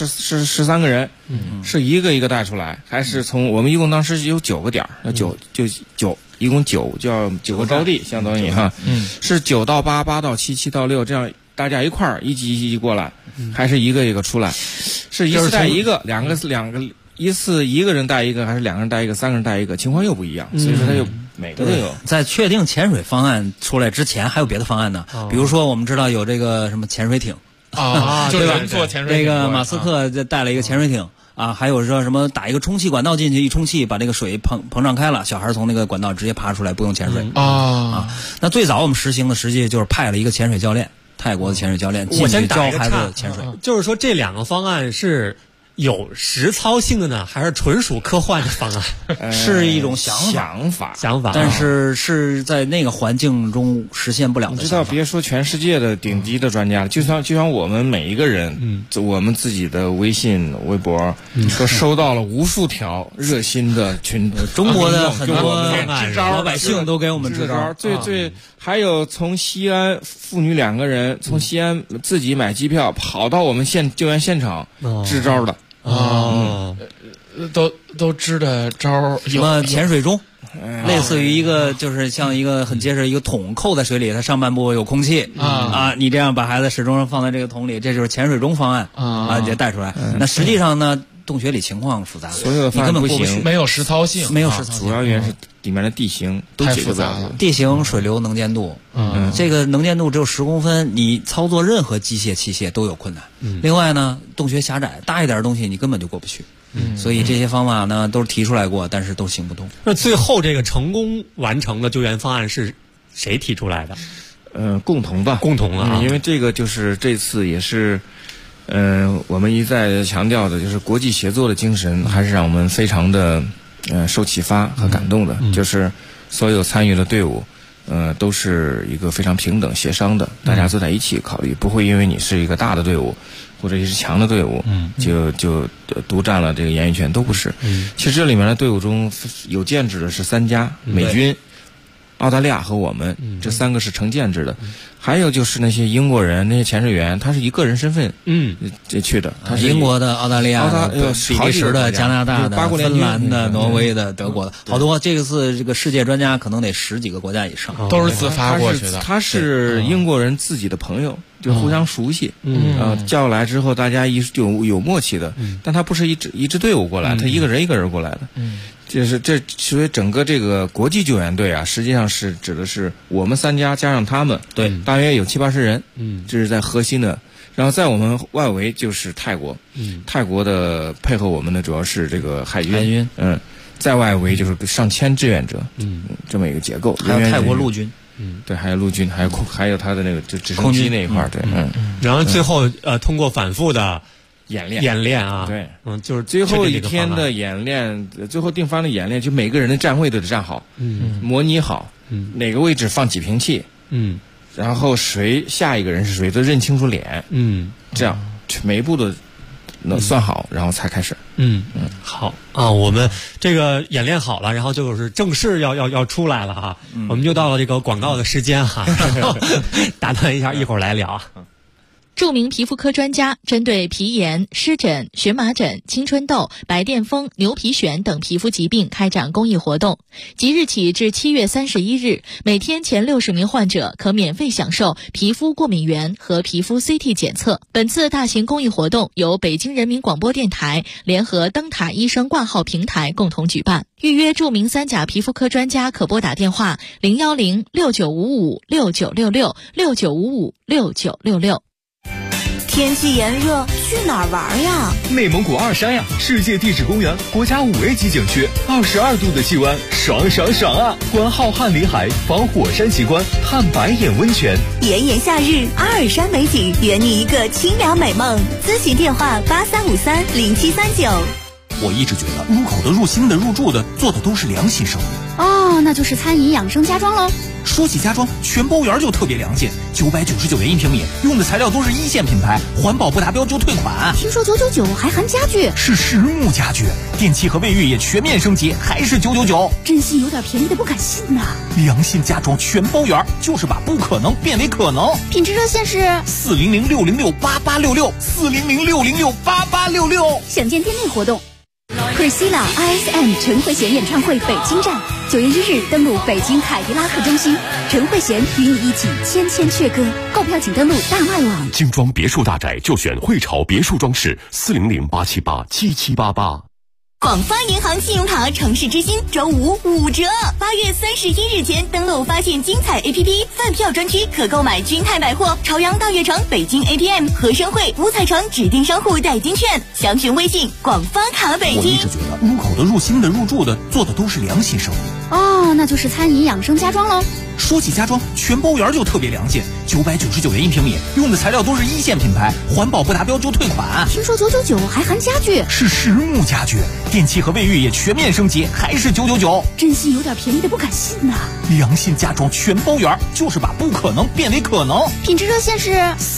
13个人，是一个一个带出来，还是从我们一共当时有9个点，9一共9叫9个高地，相当于是9到8， 8到7， 7到6，这样大家一块儿一级过来，还是一个一个出来？是一次带一个，两个。一次一个人带一个，还是2个人带一个，3个人带一个，情况又不一样，所以说它又每个都有。 在确定潜水方案出来之前，还有别的方案呢。比如说，我们知道有这个什么潜水艇对吧？做潜水艇， 这个马斯克带了一个潜水艇还有说什么打一个充气管道进去，一充气把这个水膨胀开了，小孩从那个管道直接爬出来，不用潜水那最早我们实行的实际就是派了一个潜水教练，泰国的潜水教练进去教孩子潜水。 就是说这2个方案是有实操性的呢，还是纯属科幻的方案？ 是一种想法，但是在那个环境中实现不了的。 你知道，别说全世界的顶级的专家了，就像我们每一个人，我们自己的微信、微博都收到了无数条热心的中国的很多老百姓都给我们支招。还有从西安父女2个人从西安自己买机票跑到我们救援现场支招的。 都支的招， 什么潜水钟，类似于一个就是像一个很结实一个桶扣在水里，它上半部有空气你这样把孩子始终放在这个桶里，这就是潜水钟方案就带出来。那实际上呢，洞穴里情况复杂， 所有的方案不行， 没有实操性， 主要原因是里面的地形都太复杂了， 地形、水流、能见度，这个能见度只有10公分，你操作任何机械器械都有困难。另外呢，洞穴狭窄，大一点的东西你根本就过不去。所以这些方法呢都是提出来过，但是都行不通。 那最后这个成功完成的救援方案是谁提出来的？ 共同的，因为这个就是这次也是，我们一再强调的，就是国际协作的精神，还是让我们非常的受启发和感动的。就是所有参与的队伍，都是一个非常平等协商的，大家坐在一起考虑，不会因为你是一个大的队伍或者也是强的队伍，就独占了这个言语权，都不是。其实这里面的队伍中有建制的是3家，美军、澳大利亚和我们，这3个是成建制的。还有就是那些英国人，那些潜水员，他是以个人身份去的，他是英国的、澳大利亚的、比利时的、加拿大的、芬兰的、挪威的、德国的，好多。这次这个世界专家可能得10几个国家以上， 都是自发过去的。 他是英国人自己的朋友，就互相熟悉，叫来之后大家有默契的。但他不是一支队伍过来，他一个人过来的。所以整个这个国际救援队啊，实际上是指的是我们3家加上他们，大约有70-80人，这是在核心的。然后在我们外围就是泰国，泰国的配合我们的主要是这个海军，在外围就是上千志愿者，这么一个结构。 还有泰国陆军， 对，还有陆军，还有他的那个就直升机那一块，对， 然后最后通过反复的演练啊， 对， 就是最后一天的演练，最后定方的演练，就每个人的站位都得站好，模拟好，哪个位置放几瓶气，然后下一个人是谁都认清楚脸，这样每一步都能算好，然后才开始。 好啊，我们这个演练好了，然后就是正式要出来了哈，我们就到了这个广告的时间哈，打断一下，一会儿来聊啊。 著名皮肤科专家针对皮炎、湿疹、荨麻疹、青春痘、白癜风、牛皮癣等皮肤疾病开展公益活动。即日起至7月31日，每天前60名患者可免费享受皮肤过敏原和皮肤 CT 检测。本次大型公益活动由北京人民广播电台联合灯塔医生挂号平台共同举办。预约著名3甲皮肤科专家可拨打电话010-6955-6966 天气炎热，去哪儿玩呀？ 内蒙古二山呀，世界地质公园国家5A级景区，22度的气温，爽爽爽啊！观浩瀚里海，访火山奇观，探白眼温泉。 炎炎夏日，阿尔山美景，圆你一个清凉美梦。咨询电话83530739。 我一直觉得入口的、入心的、入住的，做的都是良心生意。 那就是餐饮养生家装喽。 说起家装，全包园就特别良心，999元1平米，用的材料都是1线品牌，环保不达标就退款。 听说999还含家具， 是实木家具，电器和卫浴也全面升级，还是999。 真心有点便宜的不敢信呐。 良心家装全包园，就是把不可能变为可能。 品质热线是 400-606-8866 400-606-8866。 想见店内活动。Priscilla ISM 陈慧娴演唱会北京站，9月1日登陆北京凯迪拉克中心，陈慧娴与你一起千千阙歌。购票请登录大麦网。 精装别墅大宅就选汇潮别墅装饰，400-878-7788。 广发银行信用卡城市之星周5 5折，8月31日前登录发现精彩 APP 饭票专区，可购买君泰百货、朝阳大悦城、北京 ATM、和生汇、五彩城指定商户代金券，详询微信广发卡北京。 我一直觉得入口的、入心的、入住的，做的都是良心生意。 哦，那就是餐饮养生家装喽。 说起家装，全包园就特别良心，999元1平米，用的材料都是1线品牌，环保不达标就退款。 听说999还含家具， 是实木家具，电器和卫浴也全面升级，还是999。 真心有点便宜的不敢信呐。 良心家装全包园，就是把不可能变为可能。 品质热线是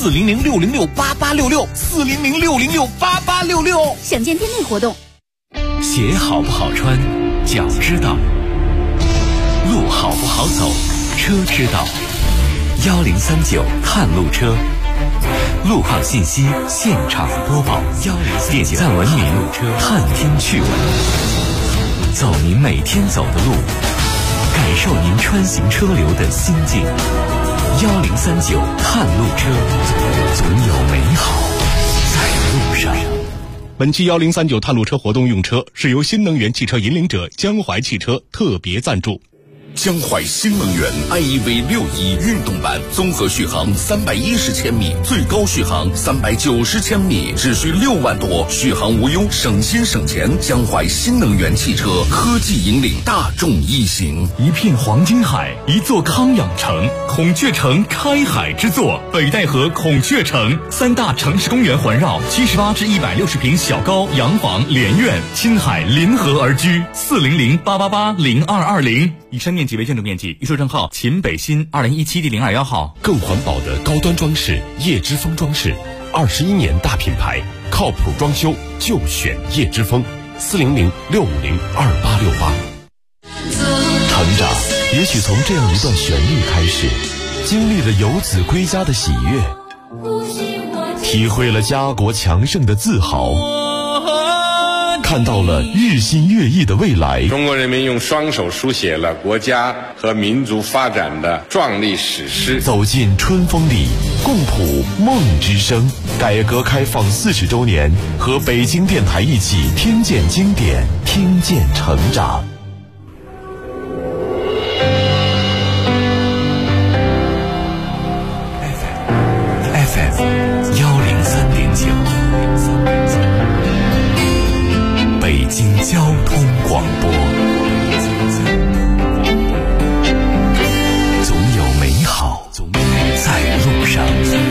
400-606-8866，400-606-8866。 想见店内活动。 鞋好不好穿，脚知道；路好不好走，车知道。1039探路车，路况信息现场播报，点赞文明探听趣闻，走您每天走的路，感受您穿行车流的心境。1039探路车，总有美好在路上。 本期1039探路车活动用车是由新能源汽车引领者江淮汽车特别赞助。 江淮新能源 iEV 61运动版，综合续航310千米，最高续航390千米，只需6万多，续航无忧，省心省钱。江淮新能源汽车科技引领大众一行。 一片黄金海，一座康养城，孔雀城开海之作，北戴河孔雀城，3大城市公园环绕，78至160平小高洋房连院，青海临河而居。400-888-0220。以上面积为建筑面积，预售证号秦北新2017第021号。 更环保的高端装饰，叶之峰装饰，21年大品牌，靠谱装修就选叶之峰。400-650-2868。成长也许从这样一段旋律开始，经历了游子归家的喜悦，体会了家国强盛的自豪，看到了日新月异的未来。 中国人民用双手书写了国家和民族发展的壮丽史诗。 走进春风里，共谱梦之声。改革开放40周年，和北京电台一起听见经典，听见成长。 FM 103.9，北京交通广播，总有美好在路上。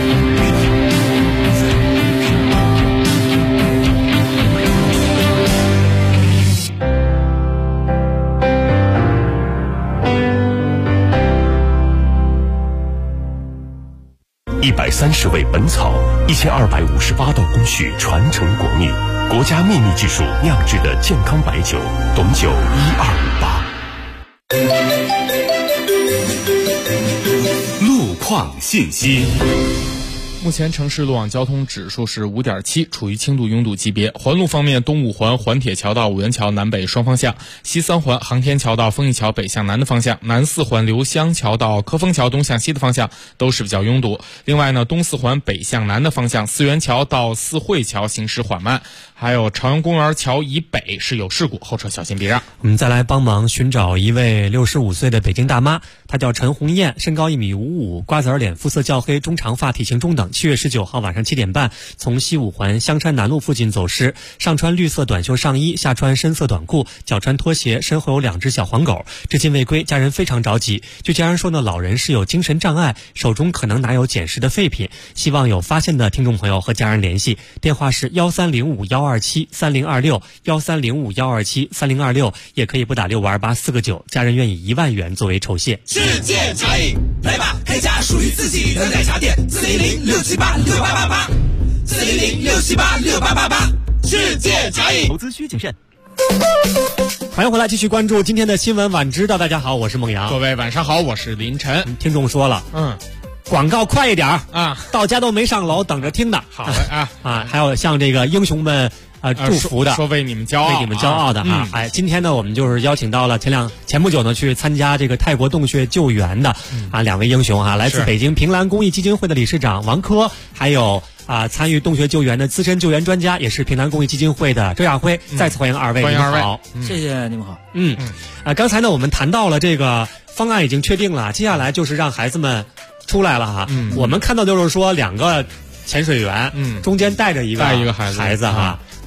130味本草，1258道工序传承国秘，国家秘密技术酿制的健康白酒，董酒1258。 路况信息。 目前城市路网交通指数是5.7，处于轻度拥堵级别。环路方面，东五环环铁桥到五元桥南北双方向，西三环航天桥到丰益桥北向南的方向，南四环刘湘桥到科丰桥东向西的方向都是比较拥堵。另外呢，东四环北向南的方向，四元桥到四惠桥行驶缓慢，还有朝阳公园桥以北是有事故，后车小心避让。 我们再来帮忙寻找一位65岁的北京大妈，她叫陈红艳，身高1.55米，瓜子脸，肤色较黑，中长发，体型中等。7月19号晚上7点半，从西五环香山南路附近走失，上穿绿色短袖上衣，下穿深色短裤，脚穿拖鞋，身后有2只小黄狗，至今未归，家人非常着急。据家人说呢，老人是有精神障碍，手中可能拿有捡拾的废品，希望有发现的听众朋友和家人联系，电话是1305-127-3026，1305-127-3026，也可以拨打6528-4个9，家人愿意1万元作为酬谢。 世界茶饮，来吧，开家属于自己的奶茶店，400-678-6888，400-678-6888，世界茶饮。 投资需谨慎。 欢迎回来，继续关注今天的新闻晚知道。大家好，我是孟阳。 各位晚上好，我是林晨。 听众说了，广告快一点啊！到家都没上楼，等着听的。 好的啊！还有像这个英雄们祝福的， 说为你们骄傲， 为你们骄傲的啊！今天呢，我们就是邀请到了前不久呢去参加这个泰国洞穴救援的2位英雄来自北京平兰公益基金会的理事长王科，还有参与洞穴救援的资深救援专家，也是平兰公益基金会的周亚辉。再次欢迎2位， 欢迎2位，好， 谢谢你们好。 刚才呢我们谈到了这个方案已经确定了，接下来就是让孩子们出来了哈。我们看到就是说2个潜水员，中间带着一个孩子哈。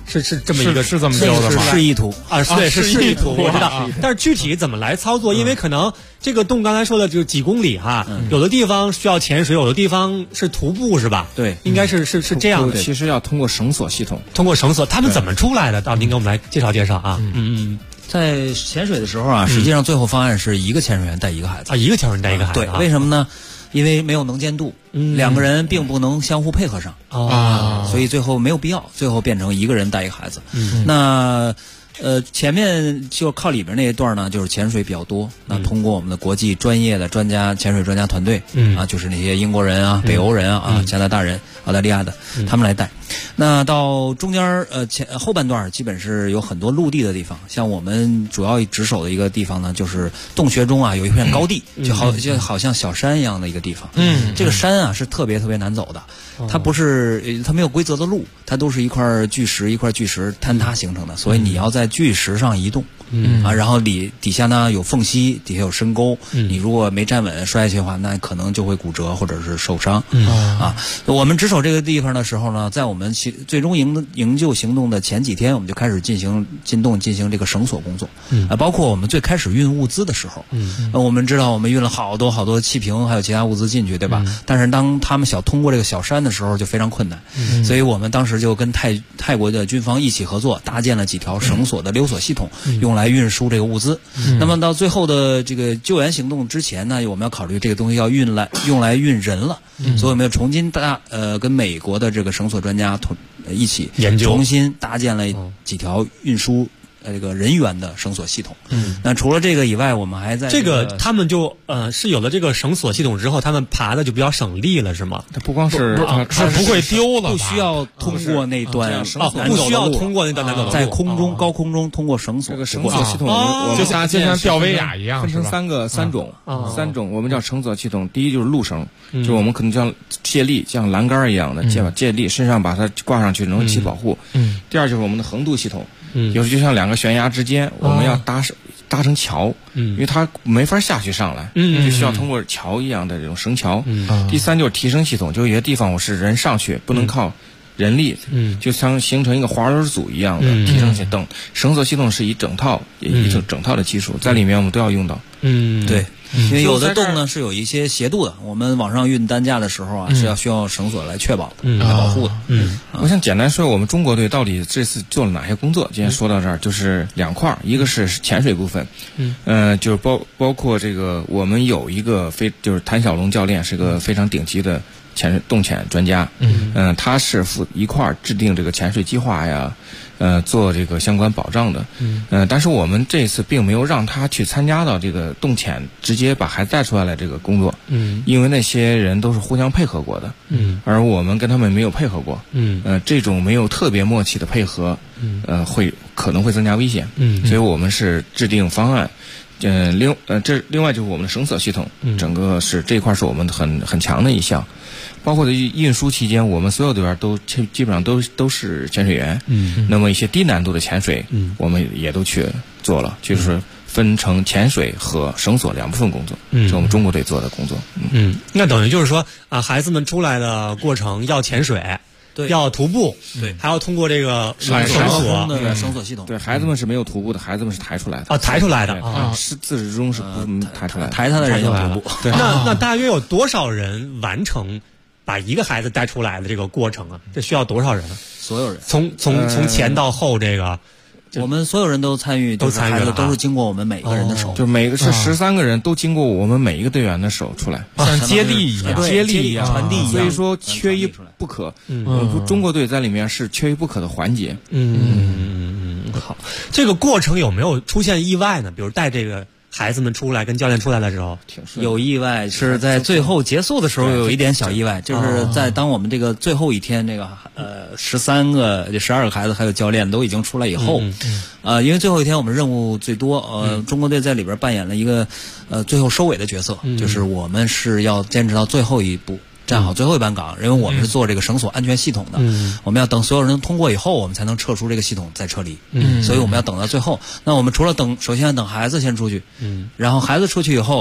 是这么一个是这么教的吗？ 示意图啊，对，是示意图，我知道。 啊但是具体怎么来操作？因为可能这个洞刚才说的就几公里哈，有的地方需要潜水，有的地方是徒步是吧？ 对， 应该是这样的。 其实要通过绳索系统， 他们怎么出来的？到您给我们来介绍介绍啊。 在潜水的时候啊，实际上最后方案是一个潜水员带一个孩子啊，一个潜水员带一个孩子。 对，为什么呢？因为没有能见度，两个人并不能相互配合上所以最后没有必要，最后变成一个人带一个孩子。那前面就靠里边那一段呢，就是潜水比较多。那通过我们的国际专业的专家潜水专家团队，就是那些英国人啊、北欧人啊、加拿大人、澳大利亚的，他们来带。那到中间后半段基本是有很多陆地的地方，像我们主要值守的一个地方呢，就是洞穴中啊有一片高地，就好像小山一样的一个地方。这个山啊是特别特别难走的，它不是它没有规则的路，它都是一块巨石坍塌形成的，所以你要在巨石上移动。然后底下呢有缝隙，底下有深沟，你如果没站稳摔下去的话，那可能就会骨折或者是受伤。我们值守这个地方的时候呢，在我们最终营救行动的前几天，我们就开始进洞进行这个绳索工作。包括我们最开始运物资的时候，我们知道我们运了好多气瓶还有其他物资进去，对吧？但是当他们想通过这个小山的时候就非常困难，所以我们当时就跟泰国的军方一起合作，搭建了几条绳索的溜索系统，用来运输这个物资。那么到最后的这个救援行动之前呢，我们要考虑这个东西要用来运人了，所以我们要重新跟美国的这个绳索专家一起研究， 重新搭建了几条运输这个人员的绳索系统。那除了这个以外，我们还在这个他们就是有了这个绳索系统之后，他们爬的就比较省力了，是吗？ 它不光是它不会丢了， 不需要通过那段不需要通过那段难走的路， 在高空中通过绳索。 这个绳索系统我们就像吊威亚一样， 分成三种，我们叫绳索系统。第一就是路绳，就是我们可能像借力，像栏杆一样的借力，身上把它挂上去能起保护。第二就是我们的横渡系统。就像两个悬崖之间，我们要搭成桥，因为它没法下去上来，就需要通过桥一样的这种绳桥。第三就是提升系统，就有些地方我是人上去，不能靠人力，就像形成一个滑轮组一样的提升系统。绳索系统是一整套的技术，在里面我们都要用到。 对。因为有的洞呢是有一些斜度的，我们往上运担架的时候啊，是需要绳索来确保的，来保护的。 我想简单说，我们中国队到底这次做了哪些工作？今天说到这儿，就是2块，一个是潜水部分，就是包括这个我们有一个就是谭小龙教练是个非常顶级的洞潜专家，他是一块制定这个潜水计划呀。做这个相关保障的，但是我们这次并没有让他去参加到这个洞潜，直接把孩子带出来的这个工作，因为那些人都是互相配合过的，而我们跟他们没有配合过，这种没有特别默契的配合，可能会增加危险，所以我们是制定方案。另外就是我们的绳索系统，整个是这一块是我们很强的一项。包括在运输期间，我们所有队员基本上都是潜水员，那么一些低难度的潜水，我们也都去做了，就是分成潜水和绳索2部分工作，是我们中国队做的工作。 那等于就是说啊，孩子们出来的过程要潜水。 对， 要徒步， 对， 还要通过这个绳索系统。 对，孩子们是没有徒步的，孩子们是抬出来的。 抬出来的是自始至终是抬出来的。 抬他的人要徒步。 对， 那大约有多少人完成把一个孩子带出来的这个过程啊？这需要多少人？ 所有人， 从前到后这个。 我们所有人都参与，都是经过我们每个人的手， 就每个是13个人都经过我们每一个队员的手出来， 像接力一样， 传递一样，所以说缺一不可。中国队在里面是缺一不可的环节。 好，这个过程有没有出现意外呢？比如带这个孩子们出来跟教练出来的时候， 有意外，是在最后结束的时候有一点小意外，就是在当我们这个最后一天，这个12个孩子还有教练都已经出来以后，因为最后一天我们任务最多，中国队在里边扮演了一个最后收尾的角色，就是我们是要坚持到最后一步。站好最后一班岗，因为我们是做这个绳索安全系统的，我们要等所有人通过以后，我们才能撤出这个系统再撤离，所以我们要等到最后。那我们除了首先等孩子先出去，然后孩子出去以后，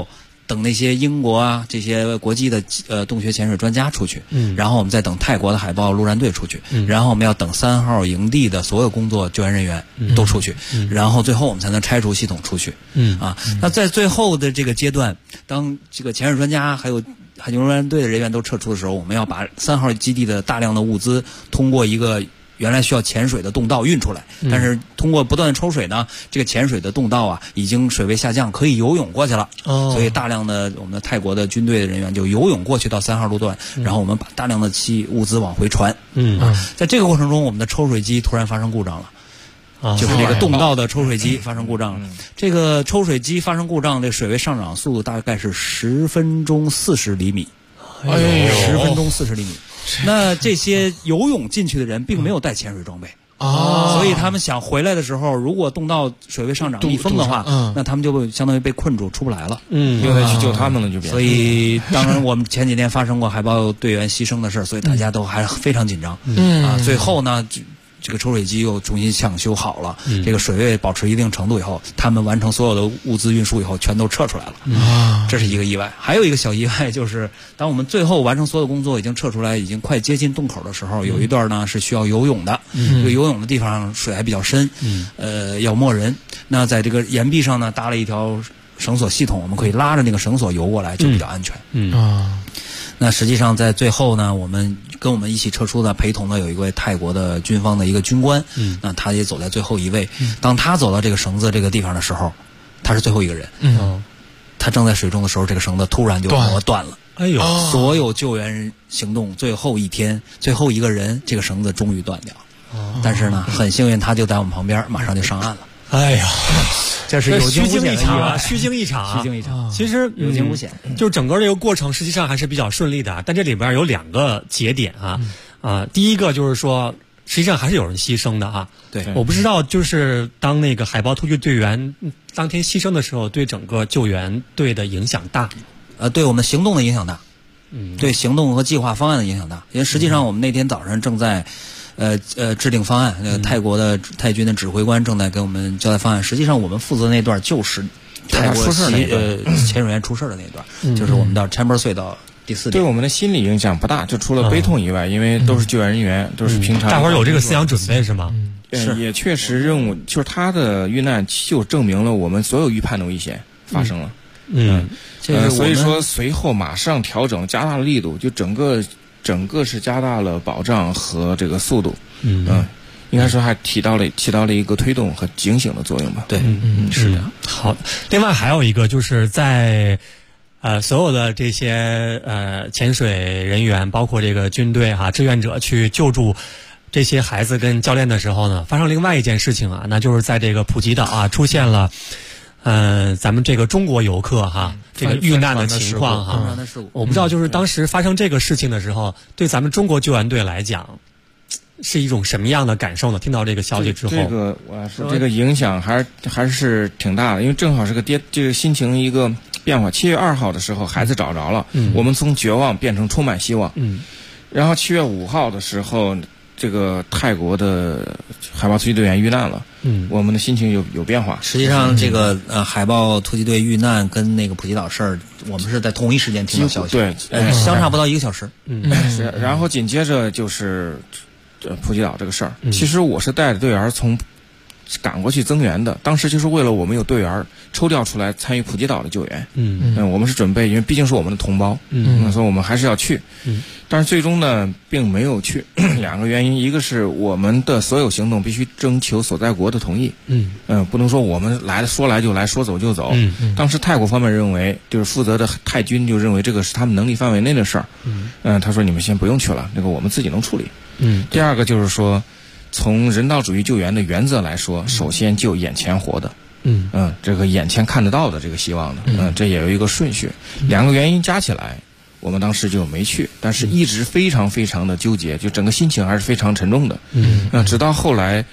等那些英国啊这些国际的洞穴潜水专家出去，然后我们再等泰国的海豹陆战队出去，然后我们要等3号营地的所有工作救援人员都出去，然后最后我们才能拆除系统出去。那在最后的这个阶段，当这个潜水专家还有海警陆战队的人员都撤出的时候，我们要把3号基地的大量的物资通过一个原来需要潜水的洞道运出来，但是通过不断的抽水呢，这个潜水的洞道啊已经水位下降，可以游泳过去了。所以大量的我们的泰国的军队的人员就游泳过去到3号路段，然后我们把大量的物资往回传。在这个过程中，我们的抽水机突然发生故障了。就是这个洞道的抽水机发生故障了。这个抽水机发生故障，这水位上涨速度大概是10分钟40厘米。10分钟40厘米。那这些游泳进去的人并没有带潜水装备所以他们想回来的时候，如果洞道水位上涨密封的话，那他们就相当于被困住出不来了。 又得去救他们了，就变。 所以当然我们前几天发生过海豹队员牺牲的事，所以大家都还非常紧张。最后呢，这个抽水机又重新抢修好了，这个水位保持一定程度以后，他们完成所有的物资运输以后，全都撤出来了。这是一个意外。还有一个小意外就是，当我们最后完成所有工作，已经撤出来，已经快接近洞口的时候，有一段呢是需要游泳的。这个游泳的地方水还比较深，要没人。那在这个岩壁上呢搭了一条绳索系统，我们可以拉着那个绳索游过来，就比较安全。那实际上在最后呢，我们跟我们一起撤出的陪同的有一位泰国的军方的一个军官，那他也走在最后一位。当他走到这个绳子这个地方的时候，他是最后一个人。他正在水中的时候，这个绳子突然就磨断了。所有救援行动最后一天，最后一个人，这个绳子终于断掉。但是呢，很幸运，他就在我们旁边，马上就上岸了。这是有惊无险的意外， 虚惊一场。其实有惊无险， 就是整个这个过程实际上还是比较顺利的，但这里边有2个节点第一个就是说，实际上还是有人牺牲的对， 我不知道，就是当那个海豹突击队员当天牺牲的时候，对整个救援队的影响大。 对我们行动的影响大，对行动和计划方案的影响大。因为实际上我们那天早上正在制定方案，泰国的泰军的指挥官正在给我们交代方案。实际上我们负责那段就是泰国潜水员出事的那段，就是我们到 Chamber 隧道第4点。 对我们的心理影响不大，就除了悲痛以外，因为都是救援人员，都是平常。 大伙儿有这个思想准备是吗？ 也确实任务就是他的遇难就证明了我们所有预判的危险发生了。所以说随后马上调整，加大了力度，就整个是加大了保障和这个速度。应该说还起到了一个推动和警醒的作用吧。 对， 是的。好，另外还有一个就是在所有的这些潜水人员，包括这个军队志愿者去救助这些孩子跟教练的时候呢，发生另外一件事情那就是在这个普吉岛出现了咱们这个中国游客这个遇难的情况我不知道，就是当时发生这个事情的时候，对咱们中国救援队来讲是一种什么样的感受呢？听到这个消息之后， 这个我说这个影响还是挺大的，因为正好是这个心情一个变化。7月2号的时候，孩子找着了，我们从绝望变成充满希望。然后7月5号的时候，这个泰国的海豹突击队员遇难了，我们的心情有变化。 实际上，这个海豹突击队遇难跟那个普吉岛事儿，我们是在同一时间听到消息， 对， 相差不到1个小时。 是，然后紧接着就是普吉岛这个事儿。其实我是带着队员从赶过去增援的，当时就是为了我们有队员抽调出来参与普吉岛的救援。我们是准备，因为毕竟是我们的同胞，所以我们还是要去。但是最终呢，并没有去。2个原因，一个是我们的所有行动必须征求所在国的同意。不能说我们说来就来，说走就走。当时泰国方面认为，就是负责的泰军就认为这个是他们能力范围内的事儿。他说你们先不用去了，那个我们自己能处理。第二个就是说，从人道主义救援的原则来说，首先救眼前活的，这个眼前看得到的这个希望的，这也有一个顺序。2个原因加起来，我们当时就没去，但是一直非常非常的纠结，就整个心情还是非常沉重的。直到后来，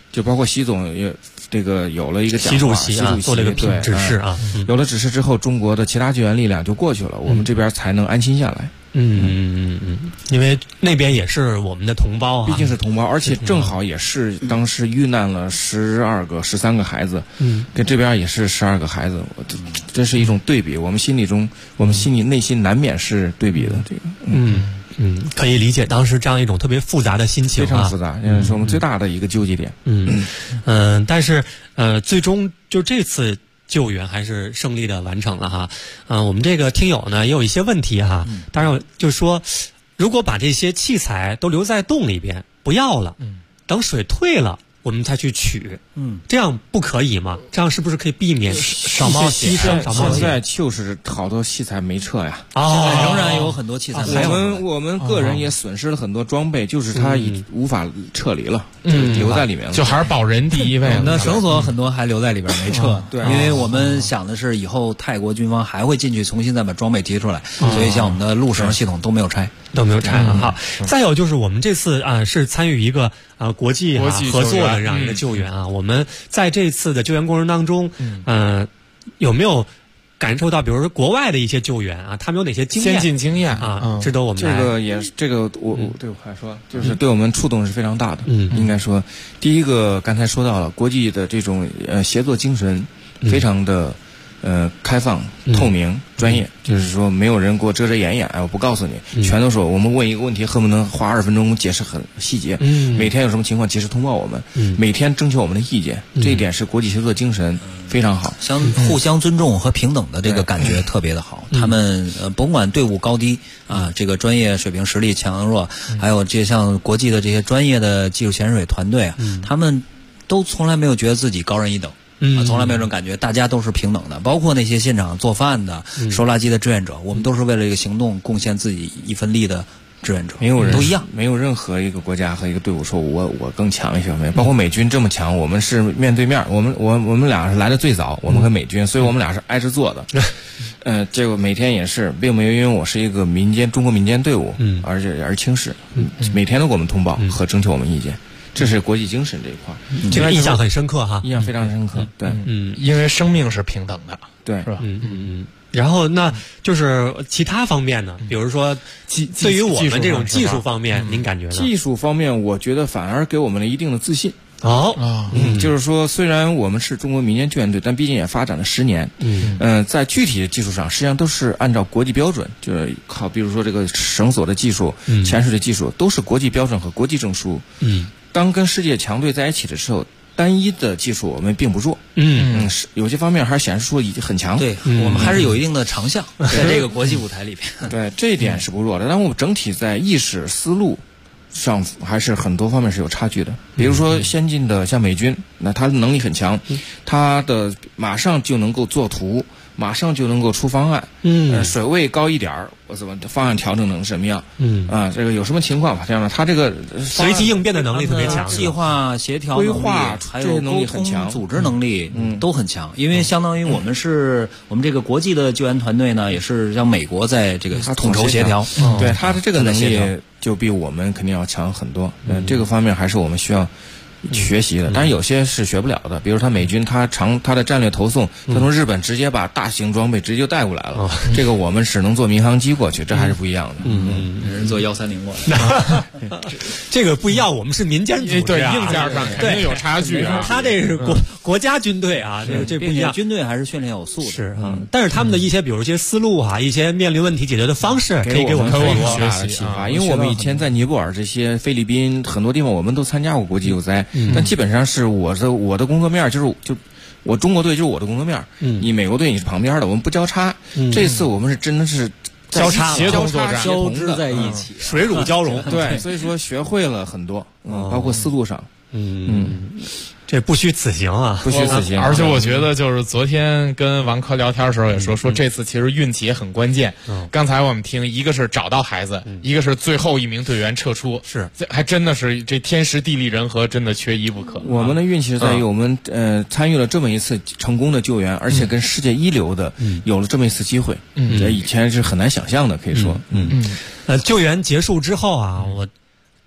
就包括习总也这个有了一个讲话， 习主席做了一个指示啊， 有了指示之后，中国的其他救援力量就过去了，我们这边才能安心下来。 因为那边也是我们的同胞啊， 毕竟是同胞，而且正好也是当时遇难了13个孩子，跟这边也是12个孩子，这是一种对比，我们心里内心难免是对比的这个。 可以理解当时这样一种特别复杂的心情， 非常复杂，也是我们最大的一个纠结点。 但是最终就这次救援还是胜利的完成了哈。我们这个听友呢也有一些问题哈，当然就是说，如果把这些器材都留在洞里边不要了，等水退了我们再去取，这样不可以吗？这样是不是可以避免少冒牺牲？ 现在就是好多器材没撤呀， 现在仍然有很多器材。 我们个人也损失了很多装备，就是它已无法撤离了，留在里面了。 就还是保人第一位。 我们的绳索很多还留在里边没撤， 对， 因为我们想的是以后泰国军方还会进去重新再把装备提出来，所以像我们的路绳系统都没有拆。 好，再有就是我们这次是参与一个国际合作的这样一个救援啊，我们在这次的救援过程当中，有没有感受到，比如说国外的一些救援啊，他们有哪些先进经验啊，值得我们我对我来说，就是对我们触动是非常大的。应该说，第一个刚才说到了国际的这种协作精神，非常的开放、透明、专业，就是说没有人给我遮遮掩掩，我不告诉你，全都说我们问一个问题，恨不能花20分钟解释很细节。每天有什么情况及时通报我们，每天征求我们的意见，这一点是国际协作精神非常好， 互相尊重和平等的这个感觉特别的好。他们甭管队伍高低啊，这个专业水平实力强弱，还有这像国际的这些专业的技术潜水团队啊，他们都从来没有觉得自己高人一等。从来没有这种感觉，大家都是平等的，包括那些现场做饭的、收垃圾的志愿者，我们都是为了这个行动贡献自己一份力的志愿者， 没有人都一样， 没有任何一个国家和一个队伍说我更强一些，包括美军这么强，我们是面对面，我们俩是来的最早，我们和美军，所以我们俩是挨着做的。结果每天也是，并没有因为我是一个中国民间队伍，而轻视，每天都给我们通报和征求我们意见。这是国际精神这一块， 这个印象很深刻哈， 印象非常深刻。对， 因为生命是平等的， 对， 是吧？ 然后那就是其他方面呢，比如说对于我们这种技术方面，您感觉呢？ 技术方面，我觉得反而给我们了一定的自信。 就是说，虽然我们是中国民间救援队，但毕竟也发展了10年。在具体的技术上，实际上都是按照国际标准，就是靠，比如说这个绳索的技术、潜水的技术，都是国际标准和国际证书。当跟世界强队在一起的时候，单一的技术我们并不弱。有些方面还是显示出已经很强。 对，我们还是有一定的长项在这个国际舞台里边。 对，这一点是不弱的。但我们整体在意识、思路上还是很多方面是有差距的。比如说先进的像美军，那他的能力很强，他的马上就能够做图，马上就能够出方案。水位高一点儿，我怎么方案调整成什么样？这个有什么情况吧？这样的，他这个随机应变的能力特别强， 计划协调规划还有能力很强， 组织能力都很强。因为相当于我们这个国际的救援团队呢，也是像美国在这个统筹协调， 对他的这个能力就比我们肯定要强很多。这个方面还是我们需要学习的，但是有些是学不了的。比如他美军，他的战略投送，他从日本直接把大型装备直接就带过来了。这个我们只能坐民航机过去，这还是不一样的。 人坐130过来， 这个不一样。我们是民间组织， 对硬件上肯定有差距啊。 他这是国家军队啊，这不一样。 军队还是训练有素的， 是但是他们的一些，比如一些思路啊，一些面临问题解决的方式，可以给我们学习启发。因为我们以前在尼泊尔这些菲律宾很多地方，我们都参加过国际救灾。但基本上是我的工作面就我中国队就是我的工作面，你美国队你是旁边的，我们不交叉。这次我们是真的是交叉协同作战， 交织在一起， 水乳交融。 对，所以说学会了很多，包括思路上。 这不虚此行啊， 不虚此行。 而且我觉得，就是昨天跟王科聊天的时候也说这次其实运气也很关键。刚才我们听，一个是找到孩子，一个是最后一名队员撤出， 是这还真的是这天时地利人和，真的缺一不可。 我们的运气是在于我们参与了这么一次成功的救援，而且跟世界一流的有了这么一次机会，这以前是很难想象的，可以说。 救援结束之后啊，我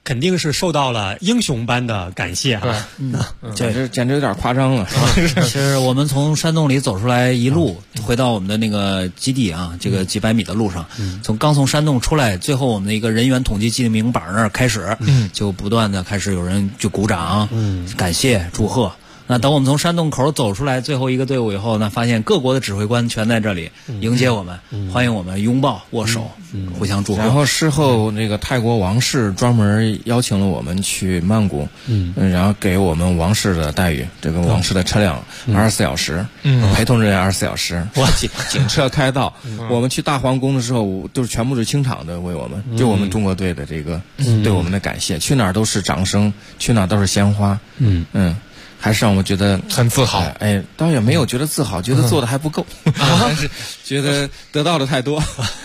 肯定是受到了英雄般的感谢啊！ 简直有点夸张了。 是我们从山洞里走出来，一路回到我们的那个基地啊，这个几百米的路上，刚从山洞出来，最后我们的一个人员统计记名板那儿开始，就不断的开始有人就鼓掌，感谢祝贺。那等我们从山洞口走出来最后一个队伍以后呢，发现各国的指挥官全在这里迎接我们，欢迎我们，拥抱握手，互相祝贺。 然后事后那个泰国王室专门邀请了我们去曼谷，然后给我们王室的待遇，这个王室的车辆24小时，陪同人员24小时，警车开道。我们去大皇宫的时候，都是全部是清场的为我们，就我们中国队的这个对我们的感谢，去哪儿都是掌声，去哪儿都是鲜花，还是让我觉得很自豪。 倒也没有觉得自豪，觉得做的还不够，但是觉得得到的太多。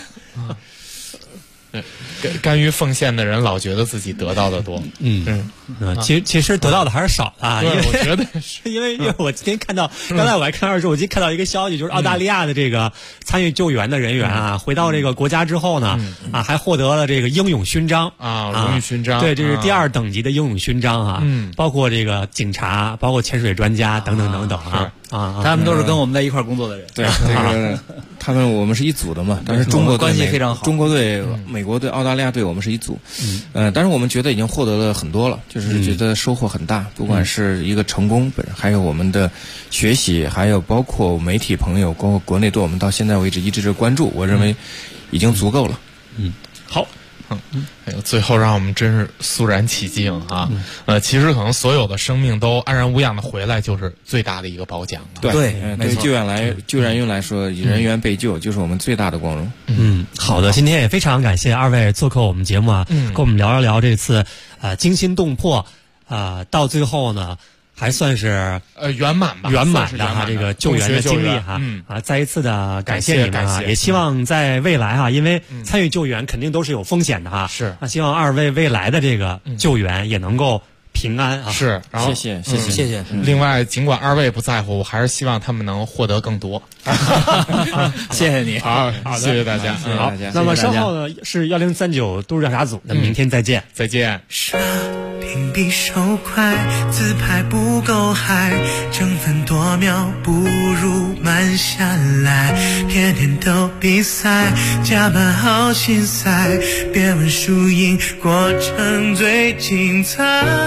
甘于奉献的人老觉得自己得到的多。 其实得到的还是少的，因为我觉得是因为我今天看到，刚才我还看2手机看到一个消息，就是澳大利亚的这个参与救援的人员啊，回到这个国家之后呢，还获得了这个英勇勋章荣誉勋章。 对，这是第2等级的英勇勋章啊，包括这个警察，包括潜水专家等等等等啊， 他们都是跟我们在一块工作的人。 对，这个我们是一组的嘛，但是中国关系非常好， 中国队、美国队、澳大利亚队我们是一组。但是我们觉得已经获得了很多了，就是觉得收获很大，不管是一个成功，还有我们的学习，还有包括媒体朋友，包括国内对我们到现在为止一直的关注，我认为已经足够了。 好。最后让我们真是肃然起敬啊！其实可能所有的生命都安然无恙的回来，就是最大的一个宝奖了。 对救援员来说，人员被救就是我们最大的光荣。 好的，今天也非常感谢2位做客我们节目啊，跟我们聊一聊这次惊心动魄到最后呢。还算是圆满吧， 圆满的这个救援的经历再一次的感谢你们也希望在未来因为参与救援肯定都是有风险的是希望2位未来的这个救援也能够平安是，然后谢谢。 另外，尽管2位不在乎，我还是希望他们能获得更多。 谢谢你， 好，谢谢大家。 好，那么稍后呢是1039都市调查组，那明天再见， 再见。 屏蔽手快，自拍不够嗨，争分夺秒不如慢下来，天天都比赛，加班好心塞，别问输赢，过程最精彩。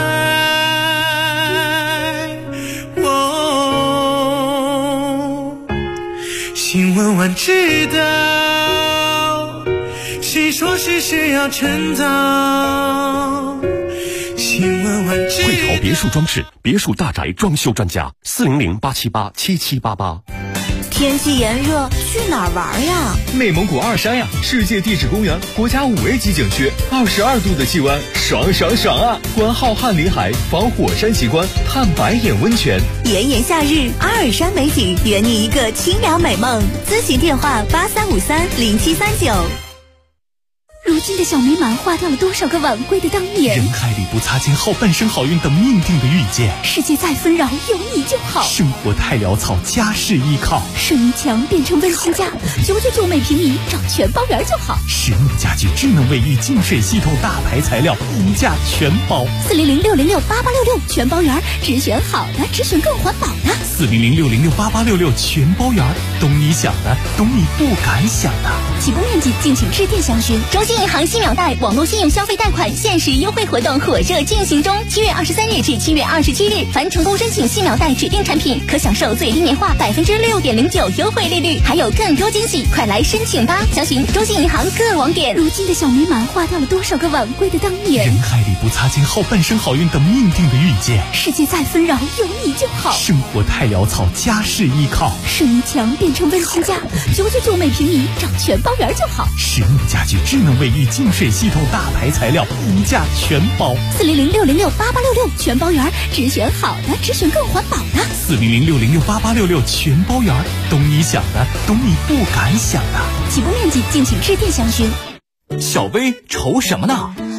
新闻晚知道，谁说事事要趁早。 汇豪别墅装饰，别墅大宅装修专家，400-878-7788。 天气炎热，去哪儿玩呀？ 内蒙古2山呀，世界地质公园国家5A级景区，22度的气温，爽爽爽啊！观浩瀚林海，访火山奇观，探白眼温泉。 炎炎夏日，阿尔山美景，圆你一个清凉美梦。咨询电话83530739。 如今的小美满花掉了多少个晚归的当年？ 人海里不擦肩，好半生好运等命定的遇见。 世界再纷扰，有你就好。 生活太潦草，家是依靠。 水泥墙变成温馨家，999每平米，找全包圆就好。 实木家具、智能卫浴、净水系统、大牌材料，无价全包。 400-606-8866，全包圆，只选好的，只选更环保的。 400-606-8866，全包圆，懂你想的，懂你不敢想的。 起步面积敬请致电详询。 中信银行信秒贷网络信用消费贷款限时优惠活动火热进行中，7月23日至7月27日，凡成功申请信秒贷指定产品，可享受最低年化6.09%优惠利率，还有更多惊喜，快来申请吧！详询中信银行各网点。 如今的小美满花掉了多少个晚归的当年？ 人海里不擦肩，好半生好运等命定的遇见。 世界再纷扰，有你就好。 生活太潦草，家是依靠。 水泥墙变成温馨家，999每平米，找全包圆就好。 实木家具、智能卫浴、净水系统、大牌材料，无价全包。 400-606-8866，全包圆，只选好的，只选更环保的。 400-606-8866，全包圆，懂你想的，懂你不敢想的。 起步面积敬请致电详询。 小薇愁什么呢？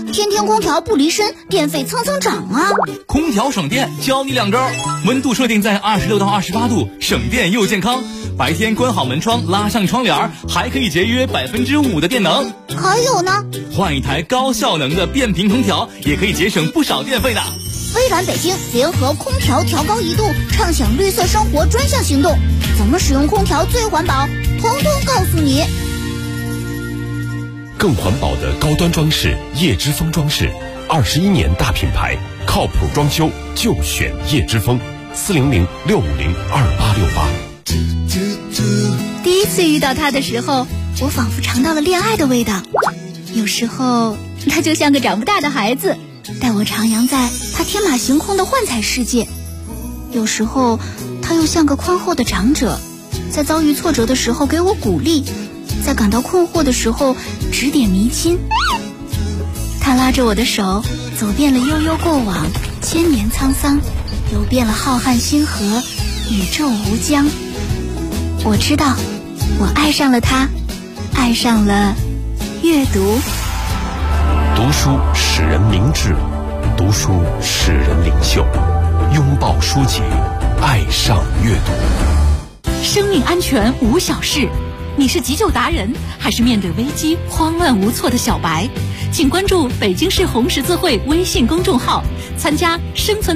天天空调不离身，电费蹭蹭涨啊！ 空调省电，教你2招：温度设定在26到28度，省电又健康。白天关好门窗，拉上窗帘，还可以节约5%的电能。 还有呢， 换一台高效能的变频空调，也可以节省不少电费呢。 微软北京联合空调调高1度，畅享绿色生活专项行动，怎么使用空调最环保，统统告诉你。 更环保的高端装饰，叶之峰装饰，21年大品牌，靠谱装修就选叶之峰，400-650-2868。 第一次遇到他的时候，我仿佛尝到了恋爱的味道。有时候他就像个长不大的孩子，带我徜徉在他天马行空的幻彩世界；有时候他又像个宽厚的长者，在遭遇挫折的时候给我鼓励，在感到困惑的时候指点迷津。他拉着我的手，走遍了悠悠过往，千年沧桑，游遍了浩瀚星河，宇宙无疆。我知道，我爱上了他，爱上了阅读。 读书使人明智，读书使人领袖。拥抱书籍，爱上阅读。 生命安全无小事，你是急救达人，还是面对危机慌乱无措的小白？请关注北京市红十字会微信公众号，参加生存